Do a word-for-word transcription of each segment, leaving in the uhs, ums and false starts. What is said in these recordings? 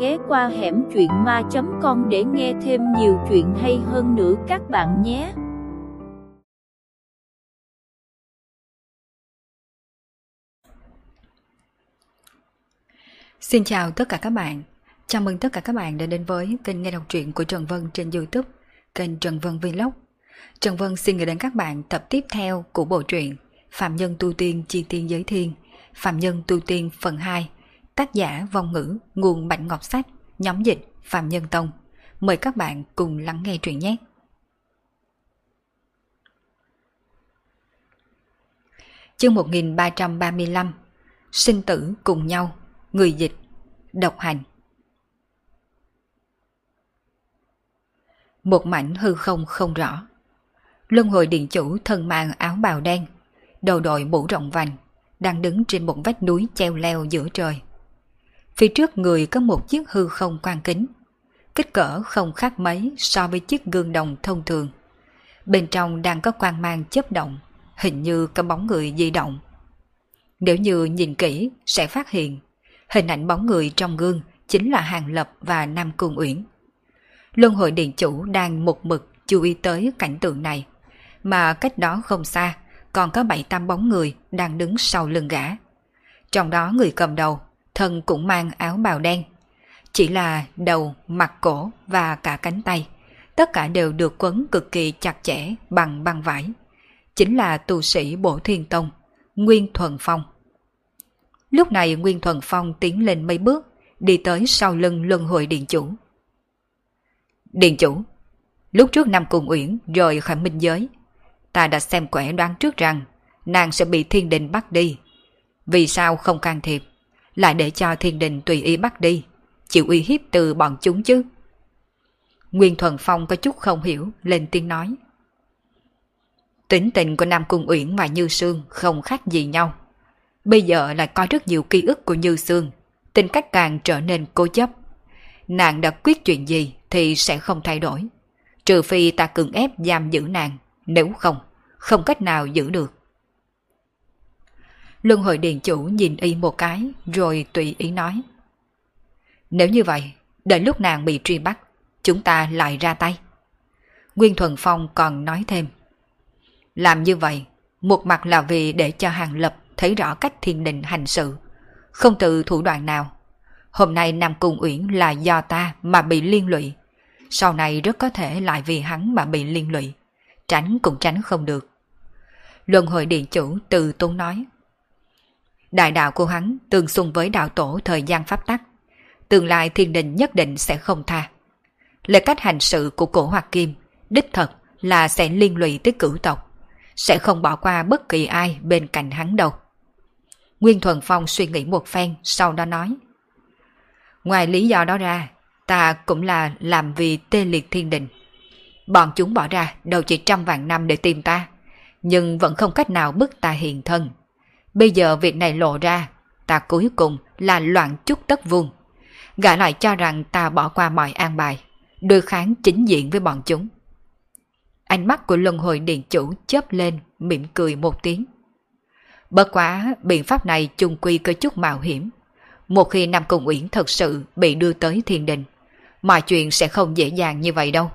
ghé qua hẻm truyện ma chấm com để nghe thêm nhiều chuyện hay hơn nữa các bạn nhé. Xin chào tất cả các bạn. Chào mừng tất cả các bạn đã đến với kênh nghe đọc truyện của Trần Vân trên YouTube, kênh Trần Vân Vlog. Trần Vân xin gửi đến các bạn tập tiếp theo của bộ truyện Phạm Nhân Tu Tiên Chi Tiên Giới Thiên, Phạm Nhân Tu Tiên phần hai, tác giả Vong Ngữ, nguồn Bạch Ngọc Sách, nhóm dịch Phạm Nhân Tông. Mời các bạn cùng lắng nghe truyện nhé. Chương một nghìn ba trăm ba mươi lăm. Sinh tử cùng nhau. Người dịch Độc Hành. Một mảnh hư không không rõ. Luân hồi điện chủ thân mang áo bào đen, đầu đội mũ rộng vành, đang đứng trên một vách núi treo leo giữa trời. Phía trước người có một chiếc hư không quan kính, kích cỡ không khác mấy so với chiếc gương đồng thông thường. Bên trong đang có quang mang chớp động, hình như có bóng người di động. Nếu như nhìn kỹ sẽ phát hiện hình ảnh bóng người trong gương chính là Hàng Lập và Nam Cung Uyển. Luân hồi điện chủ đang một mực chú ý tới cảnh tượng này, mà cách đó không xa còn có bảy tám bóng người đang đứng sau lưng gã. Trong đó người cầm đầu, thân cũng mang áo bào đen. Chỉ là đầu, mặt, cổ và cả cánh tay, tất cả đều được quấn cực kỳ chặt chẽ bằng băng vải. Chính là tu sĩ Bổ Thiên Tông, Nguyên Thuần Phong. Lúc này Nguyên Thuần Phong tiến lên mấy bước, đi tới sau lưng Luân hồi điện chủ. Điện chủ, lúc trước Nam Cung Uyển rời khỏi minh giới, ta đã xem quẻ đoán trước rằng nàng sẽ bị thiên đình bắt đi. Vì sao không can thiệp, lại để cho thiên đình tùy ý bắt đi, chịu uy hiếp từ bọn chúng chứ? Nguyên Thuần Phong có chút không hiểu, lên tiếng nói. Tính tình của Nam Cung Uyển và Như Sương không khác gì nhau. Bây giờ lại có rất nhiều ký ức của Như Sương, tính cách càng trở nên cố chấp. Nàng đã quyết chuyện gì thì sẽ không thay đổi, trừ phi ta cưỡng ép giam giữ nàng, nếu không, không cách nào giữ được. Luân hồi điện chủ nhìn y một cái rồi tùy ý nói. Nếu như vậy, đợi lúc nàng bị truy bắt, chúng ta lại ra tay. Nguyên Thuần Phong còn nói thêm. Làm như vậy, một mặt là vì để cho Hàng Lập thấy rõ cách thiên đình hành sự, không từ thủ đoạn nào. Hôm nay Nam Cung Uyển là do ta mà bị liên lụy, sau này rất có thể lại vì hắn mà bị liên lụy, tránh cũng tránh không được. Luân hồi điện chủ từ tốn nói. Đại đạo của hắn tương xung với đạo tổ thời gian pháp tắc, tương lai thiên đình nhất định sẽ không tha. Lời cách hành sự của cổ Hoặc Kim đích thật là sẽ liên lụy tới cửu tộc, sẽ không bỏ qua bất kỳ ai bên cạnh hắn đâu. Nguyên Thuần Phong suy nghĩ một phen, sau đó nói. Ngoài lý do đó ra, ta cũng là làm vì tê liệt thiên đình. Bọn chúng bỏ ra đâu chỉ trăm vạn năm để tìm ta, nhưng vẫn không cách nào bức ta hiện thân. Bây giờ việc này lộ ra, ta cuối cùng là loạn chút tất vuông. Gã lại cho rằng ta bỏ qua mọi an bài, đối kháng chính diện với bọn chúng. Ánh mắt của Luân hồi điện chủ chớp lên, mỉm cười một tiếng. Bất quá biện pháp này chung quy có chút mạo hiểm. Một khi Nam Cung Uyển thật sự bị đưa tới thiên đình, mọi chuyện sẽ không dễ dàng như vậy đâu.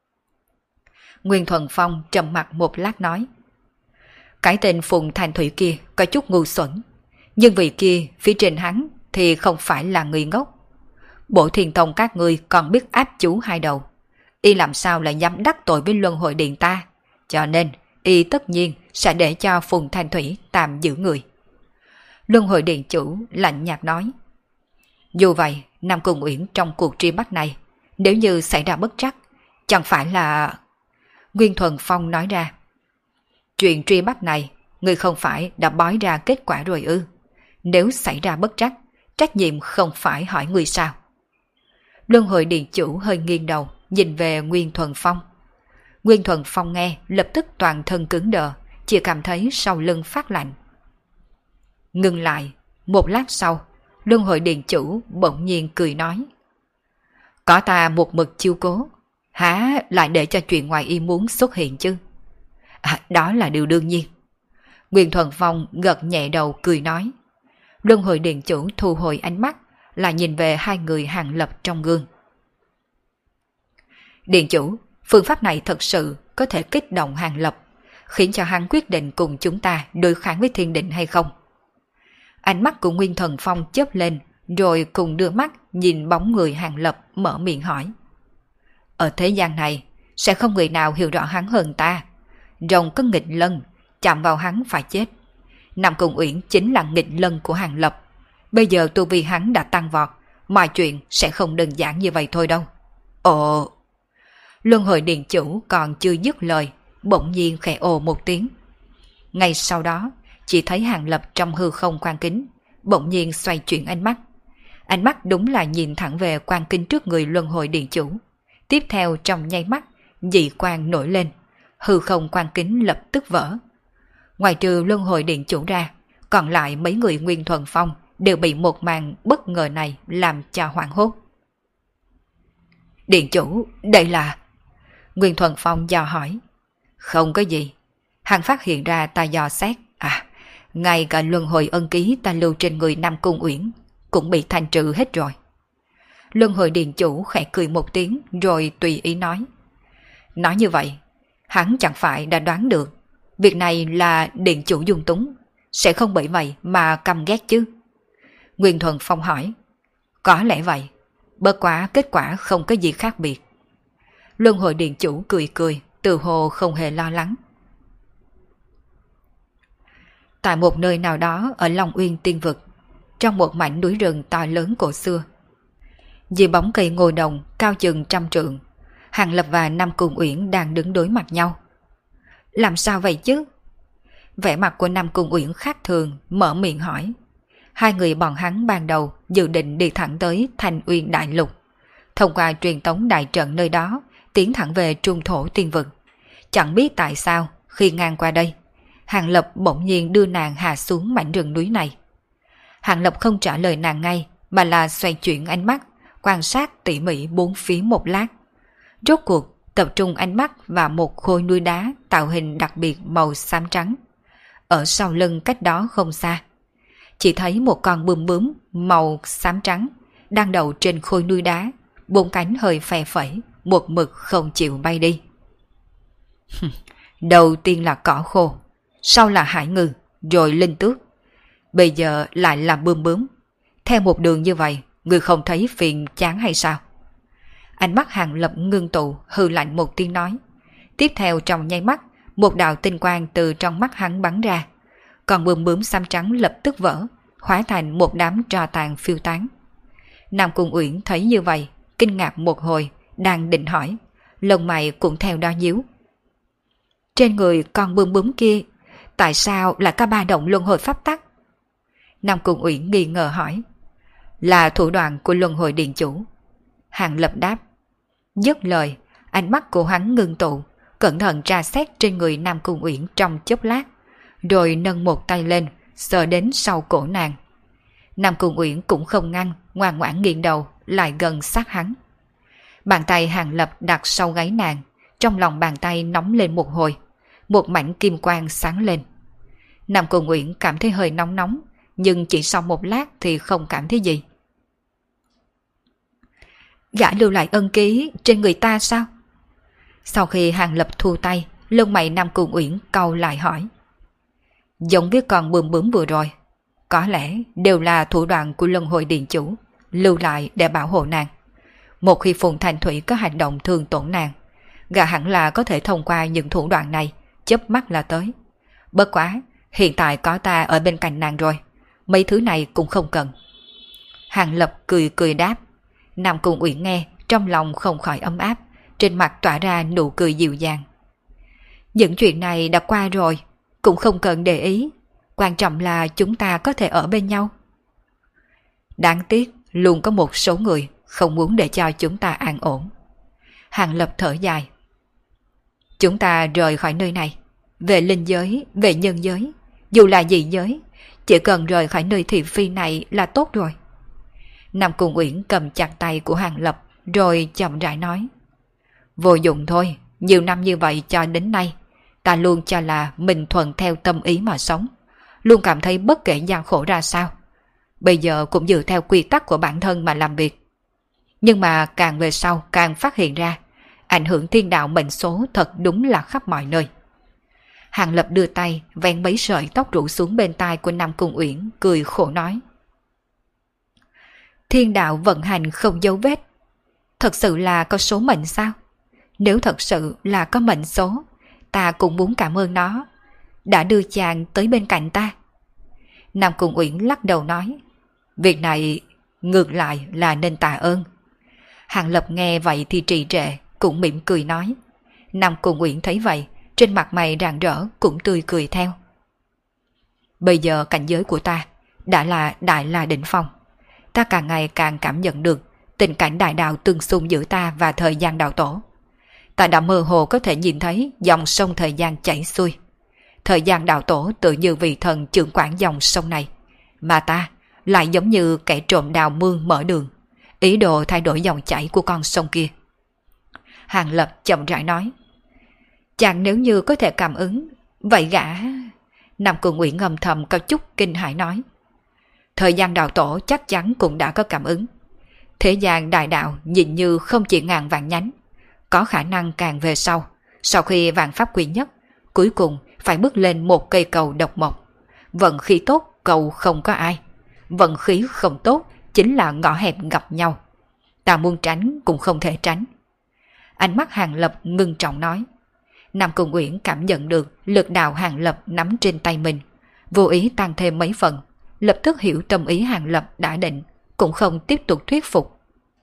Nguyên Thuần Phong trầm mặt một lát nói. Cái tên Phùng Thành Thủy kia có chút ngu xuẩn, nhưng vị kia phía trên hắn thì không phải là người ngốc. Bộ Thiên Tông các ngươi còn biết áp chú hai đầu, y làm sao lại dám đắc tội với Luân hồi điện ta, cho nên y tất nhiên sẽ để cho Phùng Thành Thủy tạm giữ người. Luân hồi điện chủ lạnh nhạt nói. Dù vậy, Nam Cung Uyển trong cuộc truy bắt này, nếu như xảy ra bất trắc, chẳng phải là... Nguyên Thuần Phong nói ra. Chuyện truy bắt này, người không phải đã bói ra kết quả rồi ư? Nếu xảy ra bất trắc, trách nhiệm không phải hỏi người sao? Luân hồi điện chủ hơi nghiêng đầu, nhìn về Nguyên Thuần Phong. Nguyên Thuần Phong nghe, lập tức toàn thân cứng đờ, chỉ cảm thấy sau lưng phát lạnh. Ngừng lại, một lát sau, Luân hồi điện chủ bỗng nhiên cười nói. Có ta một mực chiêu cố, há lại để cho chuyện ngoài ý muốn xuất hiện chứ? À, đó là điều đương nhiên. Nguyên Thuần Phong gật nhẹ đầu cười nói. Luân hồi điện chủ thu hồi ánh mắt, là nhìn về hai người Hàng Lập trong gương. Điện chủ, phương pháp này thật sự có thể kích động Hàng Lập, khiến cho hắn quyết định cùng chúng ta đối kháng với thiên định hay không? Ánh mắt của Nguyên Thần Phong chớp lên, rồi cùng đưa mắt nhìn bóng người Hàng Lập mở miệng hỏi. Ở thế gian này, sẽ không người nào hiểu rõ hắn hơn ta. Rồng có nghịch lân, chạm vào hắn phải chết. Nam Cung Uyển chính là nghịch lân của Hàng Lập. Bây giờ tu vi hắn đã tăng vọt, mọi chuyện sẽ không đơn giản như vậy thôi đâu. Ồ! Luân hồi điện chủ còn chưa dứt lời, bỗng nhiên khẽ ồ một tiếng. Ngay sau đó, chỉ thấy Hàng Lập trong hư không quan kính, bỗng nhiên xoay chuyển ánh mắt. Ánh mắt đúng là nhìn thẳng về quan kính trước người luân hồi điện chủ. Tiếp theo trong nháy mắt, dị quang nổi lên, hư không quan kính lập tức vỡ. Ngoài trừ luân hồi điện chủ ra, còn lại mấy người Nguyên Thuần Phong đều bị một màn bất ngờ này làm cho hoảng hốt. Điện chủ, đây là... Nguyên Thuần Phong dò hỏi. Không có gì. Hắn phát hiện ra ta dò xét. À, ngay cả luân hồi ân ký ta lưu trên người Nam Cung Uyển cũng bị thanh trừ hết rồi. Luân hồi điện chủ khẽ cười một tiếng rồi tùy ý nói. Nói như vậy, hắn chẳng phải đã đoán được việc này là điện chủ dung túng, sẽ không bởi vậy mà căm ghét chứ? Nguyên Thuần Phong hỏi. Có lẽ vậy, bất quá kết quả không có gì khác biệt. Luân hồi điện chủ cười cười, từ hồ không hề lo lắng. Tại một nơi nào đó ở Long Uyên Tiên Vực, trong một mảnh núi rừng to lớn cổ xưa, dưới bóng cây ngô đồng cao chừng trăm trượng, Hàng Lập và Nam Cung Uyển đang đứng đối mặt nhau. Làm sao vậy chứ? Vẻ mặt của Nam Cung Uyển khác thường, mở miệng hỏi. Hai người bọn hắn ban đầu dự định đi thẳng tới Thanh Uyên Đại Lục, thông qua truyền tống đại trận nơi đó tiến thẳng về trung thổ tiên vực. Chẳng biết tại sao khi ngang qua đây, Hàng Lập bỗng nhiên đưa nàng hạ xuống mảnh rừng núi này. Hàng Lập không trả lời nàng ngay, mà là xoay chuyển ánh mắt, quan sát tỉ mỉ bốn phía một lát. Rốt cuộc tập trung ánh mắt vào một khối núi đá tạo hình đặc biệt màu xám trắng. Ở sau lưng cách đó không xa, chỉ thấy một con bướm bướm màu xám trắng đang đậu trên khối núi đá, bốn cánh hơi phe phẩy, một mực không chịu bay đi. Đầu tiên là cỏ khô, sau là hải ngư, rồi linh tước, bây giờ lại là bướm bướm. Theo một đường như vậy, người không thấy phiền chán hay sao? Ánh mắt Hàng Lập ngưng tụ, hừ lạnh một tiếng nói. Tiếp theo trong nháy mắt, một đạo tinh quang từ trong mắt hắn bắn ra. Còn bướm bướm xám trắng lập tức vỡ, hóa thành một đám tro tàn phiêu tán. Nam Cung Uyển thấy như vậy, kinh ngạc một hồi, đang định hỏi, lông mày cũng theo đó nhíu. Trên người con bướm bướm kia, tại sao lại có ba động luân hồi pháp tắc? Nam Cung Uyển nghi ngờ hỏi. Là thủ đoạn của luân hồi điện chủ. Hàng Lập đáp. Dứt lời, ánh mắt của hắn ngưng tụ, cẩn thận tra xét trên người Nam Cung Uyển trong chốc lát, rồi nâng một tay lên, sờ đến sau cổ nàng. Nam Cung Uyển cũng không ngăn, ngoan ngoãn nghiêng đầu, lại gần sát hắn. Bàn tay Hàng Lập đặt sau gáy nàng, trong lòng bàn tay nóng lên một hồi, một mảnh kim quang sáng lên. Nam Cung Uyển cảm thấy hơi nóng nóng, nhưng chỉ sau một lát thì không cảm thấy gì. Gã lưu lại ân ký trên người ta sao? Sau khi Hàng Lập thu tay, lông mày Nam Cung Uyển cau lại hỏi. Giống với con bướm bướm vừa rồi, có lẽ đều là thủ đoạn của luân hồi điện chủ, lưu lại để bảo hộ nàng. Một khi Phùng Thanh Thủy có hành động thương tổn nàng, gã hẳn là có thể thông qua những thủ đoạn này, chớp mắt là tới. Bất quá, hiện tại có ta ở bên cạnh nàng rồi, mấy thứ này cũng không cần. Hàng Lập cười cười đáp. Nam Cung Uyển nghe, trong lòng không khỏi ấm áp, trên mặt tỏa ra nụ cười dịu dàng. Những chuyện này đã qua rồi, cũng không cần để ý, quan trọng là chúng ta có thể ở bên nhau. Đáng tiếc, luôn có một số người không muốn để cho chúng ta an ổn. Hàng Lập thở dài. Chúng ta rời khỏi nơi này, về linh giới, về nhân giới, dù là dị giới, chỉ cần rời khỏi nơi thị phi này là tốt rồi. Nam Cung Uyển cầm chặt tay của Hàng Lập, rồi chậm rãi nói. Vô dụng thôi, nhiều năm như vậy cho đến nay, ta luôn cho là mình thuận theo tâm ý mà sống, luôn cảm thấy bất kể gian khổ ra sao. bây giờ cũng dựa theo quy tắc của bản thân mà làm việc. Nhưng mà càng về sau càng phát hiện ra, ảnh hưởng thiên đạo mệnh số thật đúng là khắp mọi nơi. Hàng Lập đưa tay vén mấy sợi tóc rủ xuống bên tai của Nam Cung Uyển, cười khổ nói. Thiên đạo vận hành không dấu vết. Thật sự là có số mệnh sao? Nếu thật sự là có mệnh số, ta cũng muốn cảm ơn nó, đã đưa chàng tới bên cạnh ta. Nam Cung Uyển lắc đầu nói. Việc này ngược lại là nên tạ ơn. Hàng Lập nghe vậy thì trì trệ, cũng mỉm cười nói. Nam Cung Uyển thấy vậy, trên mặt mày rạng rỡ cũng tươi cười theo. Bây giờ cảnh giới của ta đã là đại la đỉnh phong. Ta càng ngày càng cảm nhận được tình cảnh đại đạo tương xung giữa ta và thời gian đạo tổ. Ta đã mơ hồ có thể nhìn thấy dòng sông thời gian chảy xuôi. Thời gian đạo tổ tự như vị thần trưởng quản dòng sông này, mà ta lại giống như kẻ trộm đào mương mở đường, ý đồ thay đổi dòng chảy của con sông kia. Hàng Lập chậm rãi nói. Chàng nếu như có thể cảm ứng, vậy gã... Nam Cung Uyển ngầm thầm có chút kinh hãi nói. Thời gian đạo tổ chắc chắn cũng đã có cảm ứng. Thế gian đại đạo nhìn như không chỉ ngàn vạn nhánh, có khả năng càng về sau, sau khi vạn pháp quy nhất, cuối cùng phải bước lên một cây cầu độc mộc. Vận khí tốt cầu không có ai, vận khí không tốt chính là ngõ hẹp gặp nhau. Ta muốn tránh cũng không thể tránh. Ánh mắt Hàng Lập ngưng trọng nói. Nam Cung Uyển cảm nhận được lực đạo Hàng Lập nắm trên tay mình, vô ý tăng thêm mấy phần, lập tức hiểu tâm ý Hàng Lập đã định, cũng không tiếp tục thuyết phục.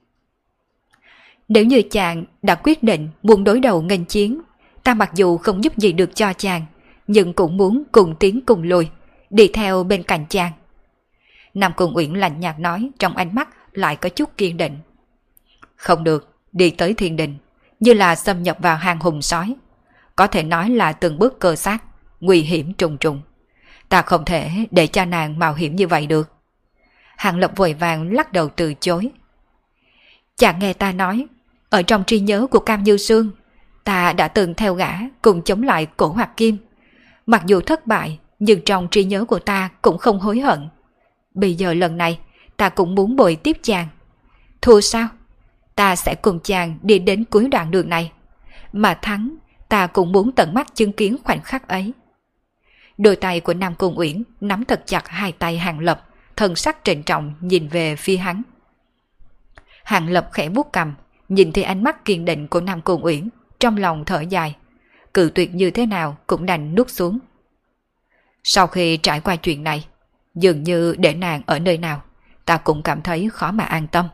Nếu như chàng đã quyết định muốn đối đầu nghênh chiến, ta mặc dù không giúp gì được cho chàng, nhưng cũng muốn cùng tiến cùng lùi, đi theo bên cạnh chàng. Nam Cung Uyển lạnh nhạt nói, trong ánh mắt lại có chút kiên định. Không được, đi tới thiên đình, như là xâm nhập vào hang hùng sói. Có thể nói là từng bước cơ sát, nguy hiểm trùng trùng. Ta không thể để cho nàng mạo hiểm như vậy được. Hàng Lập vội vàng lắc đầu từ chối. Chàng nghe ta nói, ở trong trí nhớ của Cam Như Sương, ta đã từng theo gã cùng chống lại Cổ Hoặc Kim. Mặc dù thất bại, nhưng trong trí nhớ của ta cũng không hối hận. Bây giờ lần này, ta cũng muốn bồi tiếp chàng. Thua sao? Ta sẽ cùng chàng đi đến cuối đoạn đường này. Mà thắng, ta cũng muốn tận mắt chứng kiến khoảnh khắc ấy. Đôi tay của Nam Cung Uyển nắm thật chặt hai tay Hàng Lập, thần sắc trịnh trọng nhìn về phía hắn. Hàng Lập khẽ vuốt cằm, nhìn thấy ánh mắt kiên định của Nam Cung Uyển, trong lòng thở dài. Cự tuyệt như thế nào cũng đành nuốt xuống. Sau khi trải qua chuyện này, dường như để nàng ở nơi nào, ta cũng cảm thấy khó mà an tâm.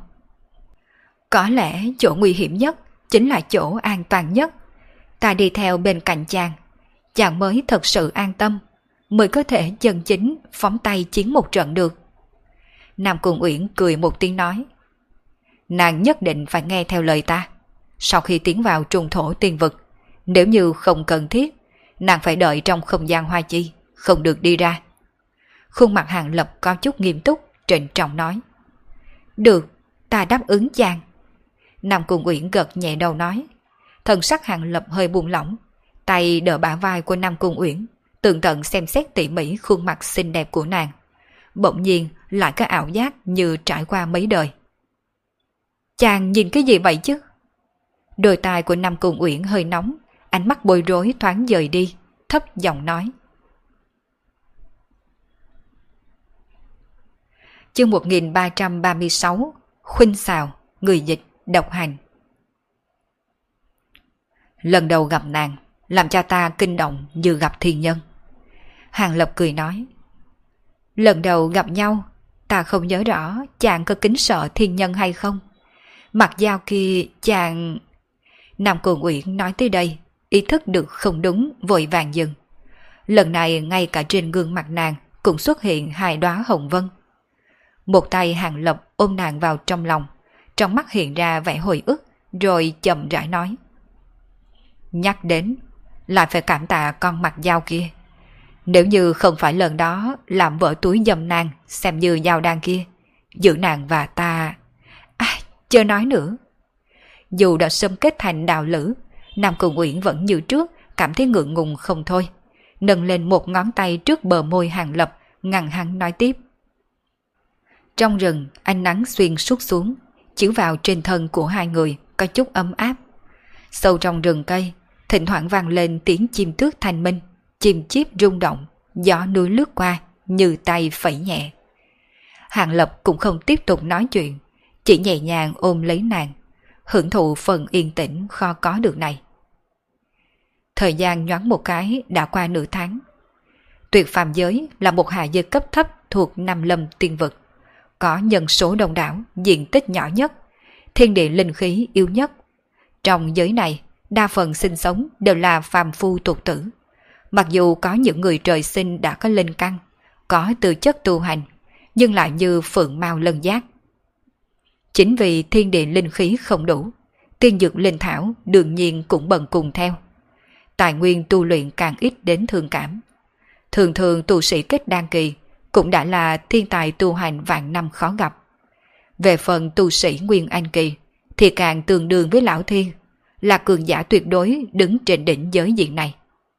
Có lẽ chỗ nguy hiểm nhất chính là chỗ an toàn nhất. Ta đi theo bên cạnh chàng, chàng mới thật sự an tâm, mới có thể chân chính phóng tay chiến một trận được. Nam Cung Uyển cười một tiếng nói. Nàng nhất định phải nghe theo lời ta. Sau khi tiến vào trùng thổ tiên vực, nếu như không cần thiết, nàng phải đợi trong không gian hoa chi, không được đi ra. Khuôn mặt Hàng Lập có chút nghiêm túc, trịnh trọng nói. Được, ta đáp ứng chàng. Nam Cung Uyển gật nhẹ đầu nói. Thần sắc Hàng Lập hơi buông lỏng, tay đỡ bả vai của Nam Cung Uyển, tường tận xem xét tỉ mỉ khuôn mặt xinh đẹp của nàng. Bỗng nhiên lại có ảo giác như trải qua mấy đời. Chàng nhìn cái gì vậy chứ? Đôi tai của Nam Cung Uyển hơi nóng, ánh mắt bối rối thoáng dời đi, thấp giọng nói. Chương một nghìn ba trăm ba mươi sáu, Khuynh Xào, người dịch, độc hành. Lần đầu gặp nàng, làm cho ta kinh động như gặp thiên nhân. Hàng Lập cười nói. Lần đầu gặp nhau, ta không nhớ rõ chàng có kính sợ thiên nhân hay không. Mặt dao kia chàng... Nam Cung Uyển nói tới đây, ý thức được không đúng, vội vàng dừng. Lần này ngay cả trên gương mặt nàng cũng xuất hiện hai đóa hồng vân. Một tay Hàng Lập ôm nàng vào trong lòng, trong mắt hiện ra vẻ hồi ức, rồi chậm rãi nói. Nhắc đến, lại phải cảm tạ con mặt dao kia. Nếu như không phải lần đó làm vỡ túi dâm nàng xem như dao đan kia, giữ nàng và ta... À, chưa nói nữa. Dù đã xâm kết thành đạo lữ, Nam Cung Uyển vẫn như trước cảm thấy ngượng ngùng không thôi, nâng lên một ngón tay trước bờ môi Hàng Lập, ngăn hắn nói tiếp. Trong rừng, ánh nắng xuyên suốt xuống, chiếu vào trên thân của hai người có chút ấm áp. Sâu trong rừng cây, thỉnh thoảng vang lên tiếng chim tước thanh minh, chim chíp rung động, gió núi lướt qua như tay phẩy nhẹ. Hàng Lập cũng không tiếp tục nói chuyện, chỉ nhẹ nhàng ôm lấy nàng, hưởng thụ phần yên tĩnh khó có được này. Thời gian nhoáng một cái đã qua nửa tháng. Tuyệt phàm giới là một hạ giới cấp thấp thuộc Nam Lâm Tiên Vực, có nhân số đông đảo, diện tích nhỏ nhất, thiên địa linh khí yếu nhất. Trong giới này, đa phần sinh sống đều là phàm phu tục tử. Mặc dù có những người trời sinh đã có linh căn, có tư chất tu hành, nhưng lại như phượng mao lân giác. Chính vì thiên địa linh khí không đủ, tiên dược linh thảo đương nhiên cũng bần cùng theo. Tài nguyên tu luyện càng ít đến thương cảm. Thường thường tu sĩ kết đan kỳ cũng đã là thiên tài tu hành vạn năm khó gặp. Về phần tu sĩ nguyên anh kỳ thì càng tương đương với lão thiên, là cường giả tuyệt đối đứng trên đỉnh giới diện này.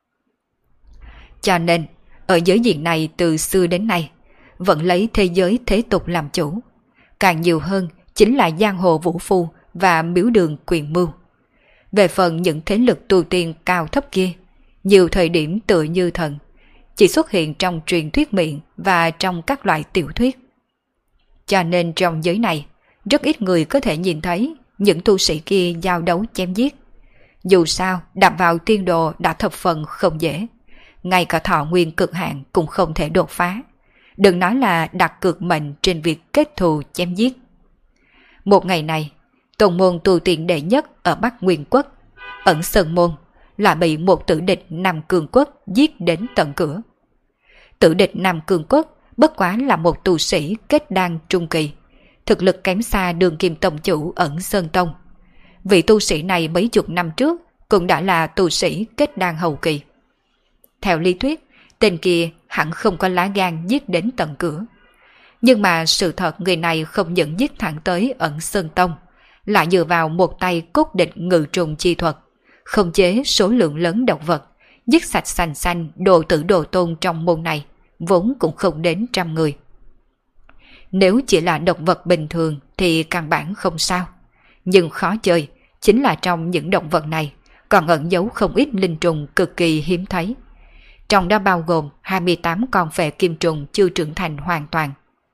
Cho nên, ở giới diện này từ xưa đến nay, vẫn lấy thế giới thế tục làm chủ. Càng nhiều hơn chính là giang hồ vũ phu và miếu đường quyền mưu. Về phần những thế lực tu tiên cao thấp kia, nhiều thời điểm tựa như thần, chỉ xuất hiện trong truyền thuyết miệng và trong các loại tiểu thuyết. Cho nên trong giới này, rất ít người có thể nhìn thấy những tu sĩ kia giao đấu chém giết. Dù sao, đạp vào tiên đồ đã thập phần không dễ. Ngay cả thọ nguyên cực hạn cũng không thể đột phá. Đừng nói là đặt cược mệnh trên việc kết thù chém giết. Một ngày này, tôn môn tu tiên đệ nhất ở Bắc Nguyên Quốc, Ẩn Sơn Môn, lại bị một tử địch Nam Cương Quốc giết đến tận cửa. Tử địch Nam Cương Quốc bất quá là một tu sĩ kết đan trung kỳ, thực lực kém xa Đường Kim tông chủ Ẩn Sơn Tông. Vị tu sĩ này mấy chục năm trước cũng đã là tu sĩ kết đan hậu kỳ. Theo lý thuyết, tên kia hẳn không có lá gan giết đến tận cửa. Nhưng mà sự thật người này không những giết thẳng tới Ẩn Sơn Tông, lại dựa vào một tay cốt địch ngự trùng chi thuật, khống chế số lượng lớn độc vật, giết sạch sành xanh đồ tử đồ tôn trong môn này, vốn cũng không đến trăm người. Nếu chỉ là độc vật bình thường thì căn bản không sao. Nhưng khó chơi chính là trong những động vật này còn ẩn giấu không ít linh trùng cực kỳ hiếm thấy. Trong đó bao gồm hai mươi tám con phệ kim trùng chưa trưởng thành hoàn toàn.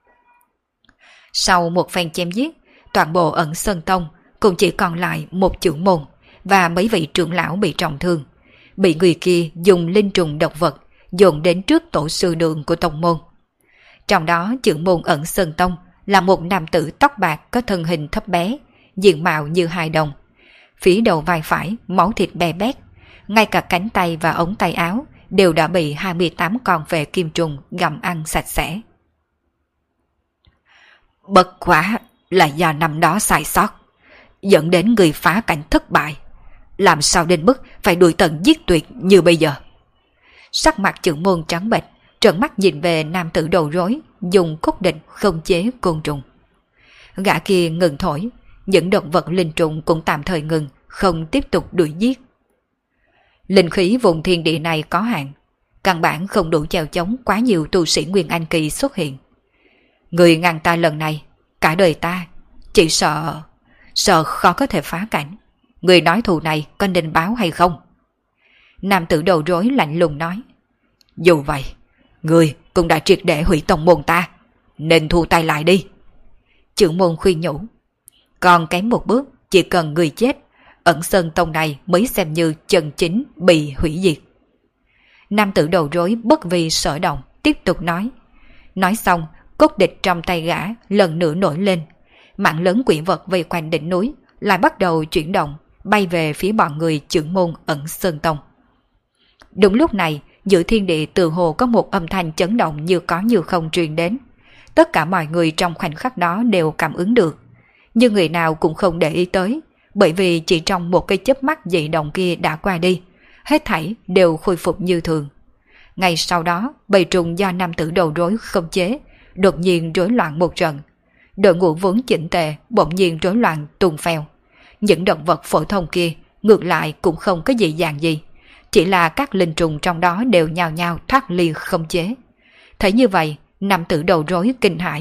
Sau một phen chém giết, toàn bộ Ẩn Sơn Tông cũng chỉ còn lại một trưởng môn và mấy vị trưởng lão bị trọng thương, bị người kia dùng linh trùng độc vật dồn đến trước tổ sư đường của tông môn. Trong đó trưởng môn Ẩn Sơn Tông là một nam tử tóc bạc có thân hình thấp bé, diện mạo như hài đồng. Phía đầu vai phải máu thịt bè bét, ngay cả cánh tay và ống tay áo đều đã bị hai mươi tám con phệ kim trùng gặm ăn sạch sẽ. Bất quá là do năm đó sai sót, dẫn đến người phá cảnh thất bại. Làm sao đến mức phải đuổi tận giết tuyệt như bây giờ? Sắc mặt trưởng môn trắng bệch, trợn mắt nhìn về nam tử đầu rối, dùng cốt địch khống chế côn trùng. Gã kia ngừng thổi, những động vật linh trùng cũng tạm thời ngừng, không tiếp tục đuổi giết. Linh khí vùng thiên địa này có hạn, căn bản không đủ chèo chống quá nhiều tu sĩ Nguyên Anh kỳ xuất hiện. Người ngăn ta lần này, cả đời ta chỉ sợ, sợ khó có thể phá cảnh. Người nói thù này có nên báo hay không? Nam tử đầu rối lạnh lùng nói. Dù vậy, người cũng đã triệt để hủy tông môn ta, nên thu tay lại đi. Trưởng môn khuyên nhủ. Còn kém một bước, chỉ cần người chết, Ẩn Sơn Tông này mới xem như chân chính bị hủy diệt. Nam tử đầu rối bất vi sở động, tiếp tục nói. Nói xong, cốt địch trong tay gã lần nữa nổi lên. Mạng lớn quỷ vật vây quanh đỉnh núi lại bắt đầu chuyển động, bay về phía bọn người trưởng môn Ẩn Sơn Tông. Đúng lúc này, giữa thiên địa tự hồ có một âm thanh chấn động như có như không truyền đến. Tất cả mọi người trong khoảnh khắc đó đều cảm ứng được, nhưng người nào cũng không để ý tới, bởi vì chỉ trong một cái chớp mắt dị động kia đã qua đi, hết thảy đều khôi phục như thường. Ngay sau đó, bầy trùng do nam tử đầu rối khống chế đột nhiên rối loạn một trận. Đội ngũ vốn chỉnh tề bỗng nhiên rối loạn tung phèo. Những động vật phổ thông kia ngược lại cũng không có dị dạng gì, chỉ là các linh trùng trong đó đều nhào nhào thoát ly khống chế. Thấy như vậy, nam tử đầu rối kinh hãi,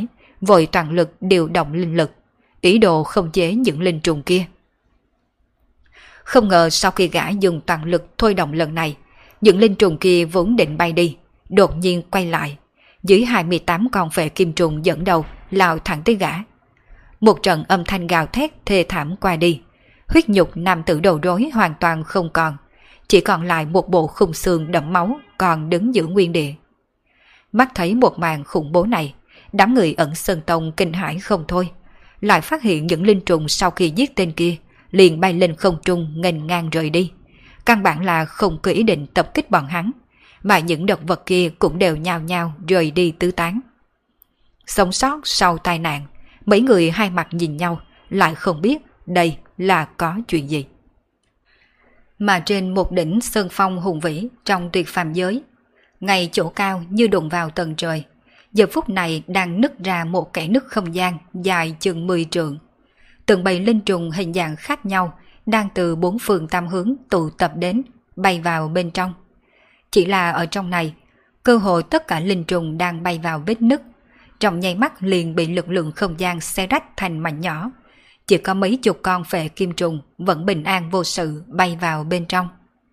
vội toàn lực điều động linh lực, ý đồ khống chế những linh trùng kia. Không ngờ sau khi gã dùng toàn lực thôi động lần này, những linh trùng kia vốn định bay đi, đột nhiên quay lại, dưới hai mươi tám con phệ kim trùng dẫn đầu lao thẳng tới gã. Một trận âm thanh gào thét thê thảm qua đi, huyết nhục nam tử đầu rối hoàn toàn không còn, chỉ còn lại một bộ khung xương đẫm máu còn đứng giữa nguyên địa. Mắt thấy một màn khủng bố này, đám người ẩn sơn tông kinh hãi không thôi, lại phát hiện những linh trùng sau khi giết tên kia liền bay lên không trung nghênh ngang rời đi, căn bản là không có ý định tập kích bọn hắn, mà những động vật kia cũng đều nhao nhao rời đi tứ tán. Sống sót sau tai nạn, mấy người hai mặt nhìn nhau, lại không biết đây là có chuyện gì. Mà trên một đỉnh sơn phong hùng vĩ trong tuyệt phàm giới, ngay chỗ cao như đụng vào tầng trời, giờ phút này đang nứt ra một kẽ nứt không gian dài chừng mười trượng. Từng bầy linh trùng hình dạng khác nhau đang từ bốn phương tam hướng tụ tập đến, bay vào bên trong. Chỉ là ở trong này, cơ hội tất cả linh trùng đang bay vào vết nứt, trong nháy mắt liền bị lực lượng không gian xé rách thành mảnh nhỏ. Chỉ có mấy chục con phệ kim trùng vẫn bình an vô sự bay vào bên trong.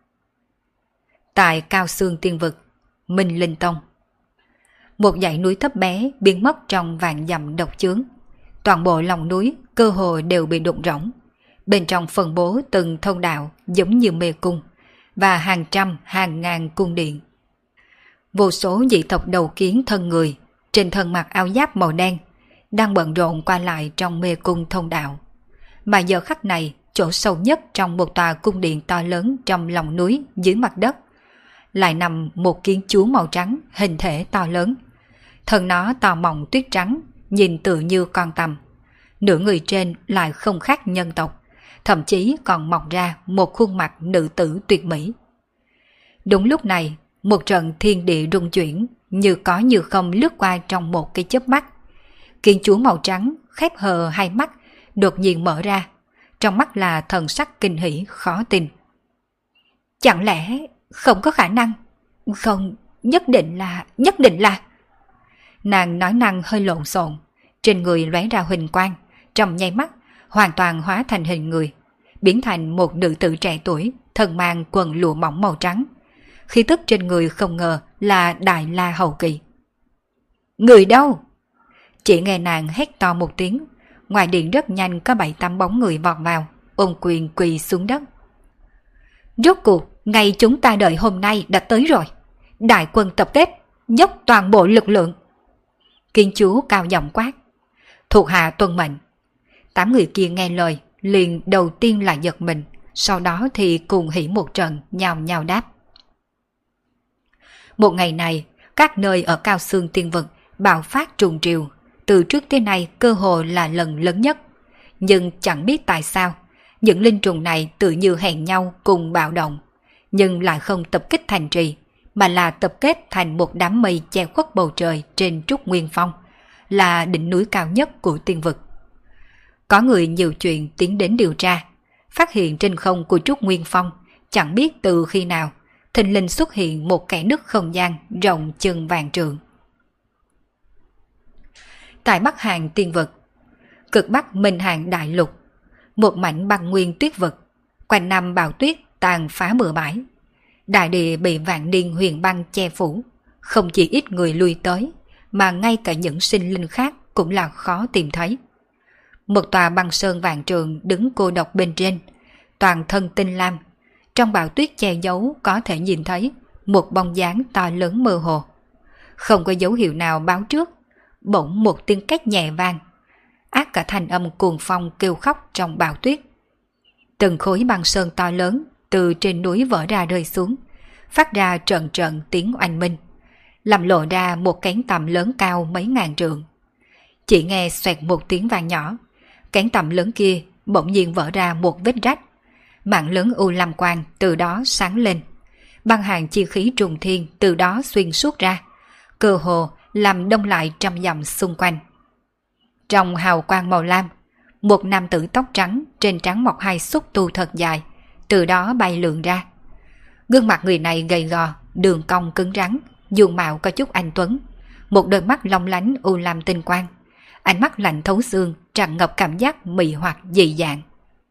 Tại Cao Xương Tiên Vực, Minh Linh Tông, một dãy núi thấp bé biến mất trong vạn dặm độc chướng. Toàn bộ lòng núi cơ hồ đều bị đụng rỗng. Bên trong phân bố từng thông đạo giống như mê cung, và hàng trăm hàng ngàn cung điện. Vô số dị tộc đầu kiến thân người, trên thân mặc áo giáp màu đen, đang bận rộn qua lại trong mê cung thông đạo. Mà giờ khắc này, chỗ sâu nhất trong một tòa cung điện to lớn trong lòng núi dưới mặt đất, lại nằm một kiến chúa màu trắng hình thể to lớn. Thân nó to mọng tuyết trắng, nhìn tựa như con tằm. Nửa người trên lại không khác nhân tộc, thậm chí còn mọc ra một khuôn mặt nữ tử tuyệt mỹ. Đúng lúc này, một trận thiên địa rung chuyển, như có như không lướt qua trong một cái chớp mắt. Kiến chúa màu trắng khép hờ hai mắt, đột nhiên mở ra, trong mắt là thần sắc kinh hỉ khó tin. Chẳng lẽ không có khả năng? Không, nhất định là, nhất định là. Nàng nói năng hơi lộn xộn, trên người lóe ra huỳnh quang, trong nháy mắt hoàn toàn hóa thành hình người, biến thành một nữ tử trẻ tuổi, thân mang quần lụa mỏng màu trắng. Khí tức trên người không ngờ là Đại La hậu kỳ. Người đâu? Chỉ nghe nàng hét to một tiếng, ngoài điện rất nhanh có bảy tám bóng người vọt vào, ôm quyền quỳ xuống đất. Rốt cuộc, ngày chúng ta đợi hôm nay đã tới rồi. Đại quân tập kết, dốc toàn bộ lực lượng. Kiến chúa cao giọng quát. Thuộc hạ tuân mệnh. Tám người kia nghe lời, liền đầu tiên là giật mình, sau đó thì cùng hỉ một trận, nhào nhào đáp. Một ngày này, các nơi ở Cao Xương Tiên Vực bạo phát trùng triều, từ trước tới nay cơ hội là lần lớn nhất. Nhưng chẳng biết tại sao, những linh trùng này tự như hẹn nhau cùng bạo động, nhưng lại không tập kích thành trì, mà là tập kết thành một đám mây che khuất bầu trời trên Trúc Nguyên Phong, là đỉnh núi cao nhất của Tiên Vực. Có người nhiều chuyện tiến đến điều tra, phát hiện trên không của Trúc Nguyên Phong, chẳng biết từ khi nào, thình lình xuất hiện một kẽ nứt không gian rộng chừng vạn trượng. Tại Bắc Hàn Tiên Vực, cực Bắc Minh Hàn Đại Lục, một mảnh băng nguyên tuyết vực, quanh năm bão tuyết tàn phá bừa bãi. Đại địa bị vạn niên huyền băng che phủ, không chỉ ít người lui tới, mà ngay cả những sinh linh khác cũng là khó tìm thấy. Một tòa băng sơn vạn trượng đứng cô độc bên trên, toàn thân tinh lam, trong bão tuyết che giấu có thể nhìn thấy một bóng dáng to lớn mơ hồ. Không có dấu hiệu nào báo trước, bỗng một tiếng két nhẹ vang, ác cả thanh âm cuồng phong kêu khóc trong bão tuyết. Từng khối băng sơn to lớn từ trên núi vỡ ra rơi xuống, phát ra trận trận tiếng oanh minh, làm lộ ra một cánh tầm lớn cao mấy ngàn trượng. Chỉ nghe xoẹt một tiếng vang nhỏ, cánh tầm lớn kia bỗng nhiên vỡ ra một vết rách, mạng lớn u lam quang từ đó sáng lên, băng hàng chi khí trùng thiên từ đó xuyên suốt ra, cơ hồ làm đông lại trăm dặm xung quanh. Trong hào quang màu lam, một nam tử tóc trắng trên trán mọc hai xúc tu thật dài, từ đó bay lượn ra. Gương mặt người này gầy gò, đường cong cứng rắn, dung mạo có chút anh tuấn, một đôi mắt long lánh u lam tinh quang, ánh mắt lạnh thấu xương, tràn ngập cảm giác mị hoặc dị dạng.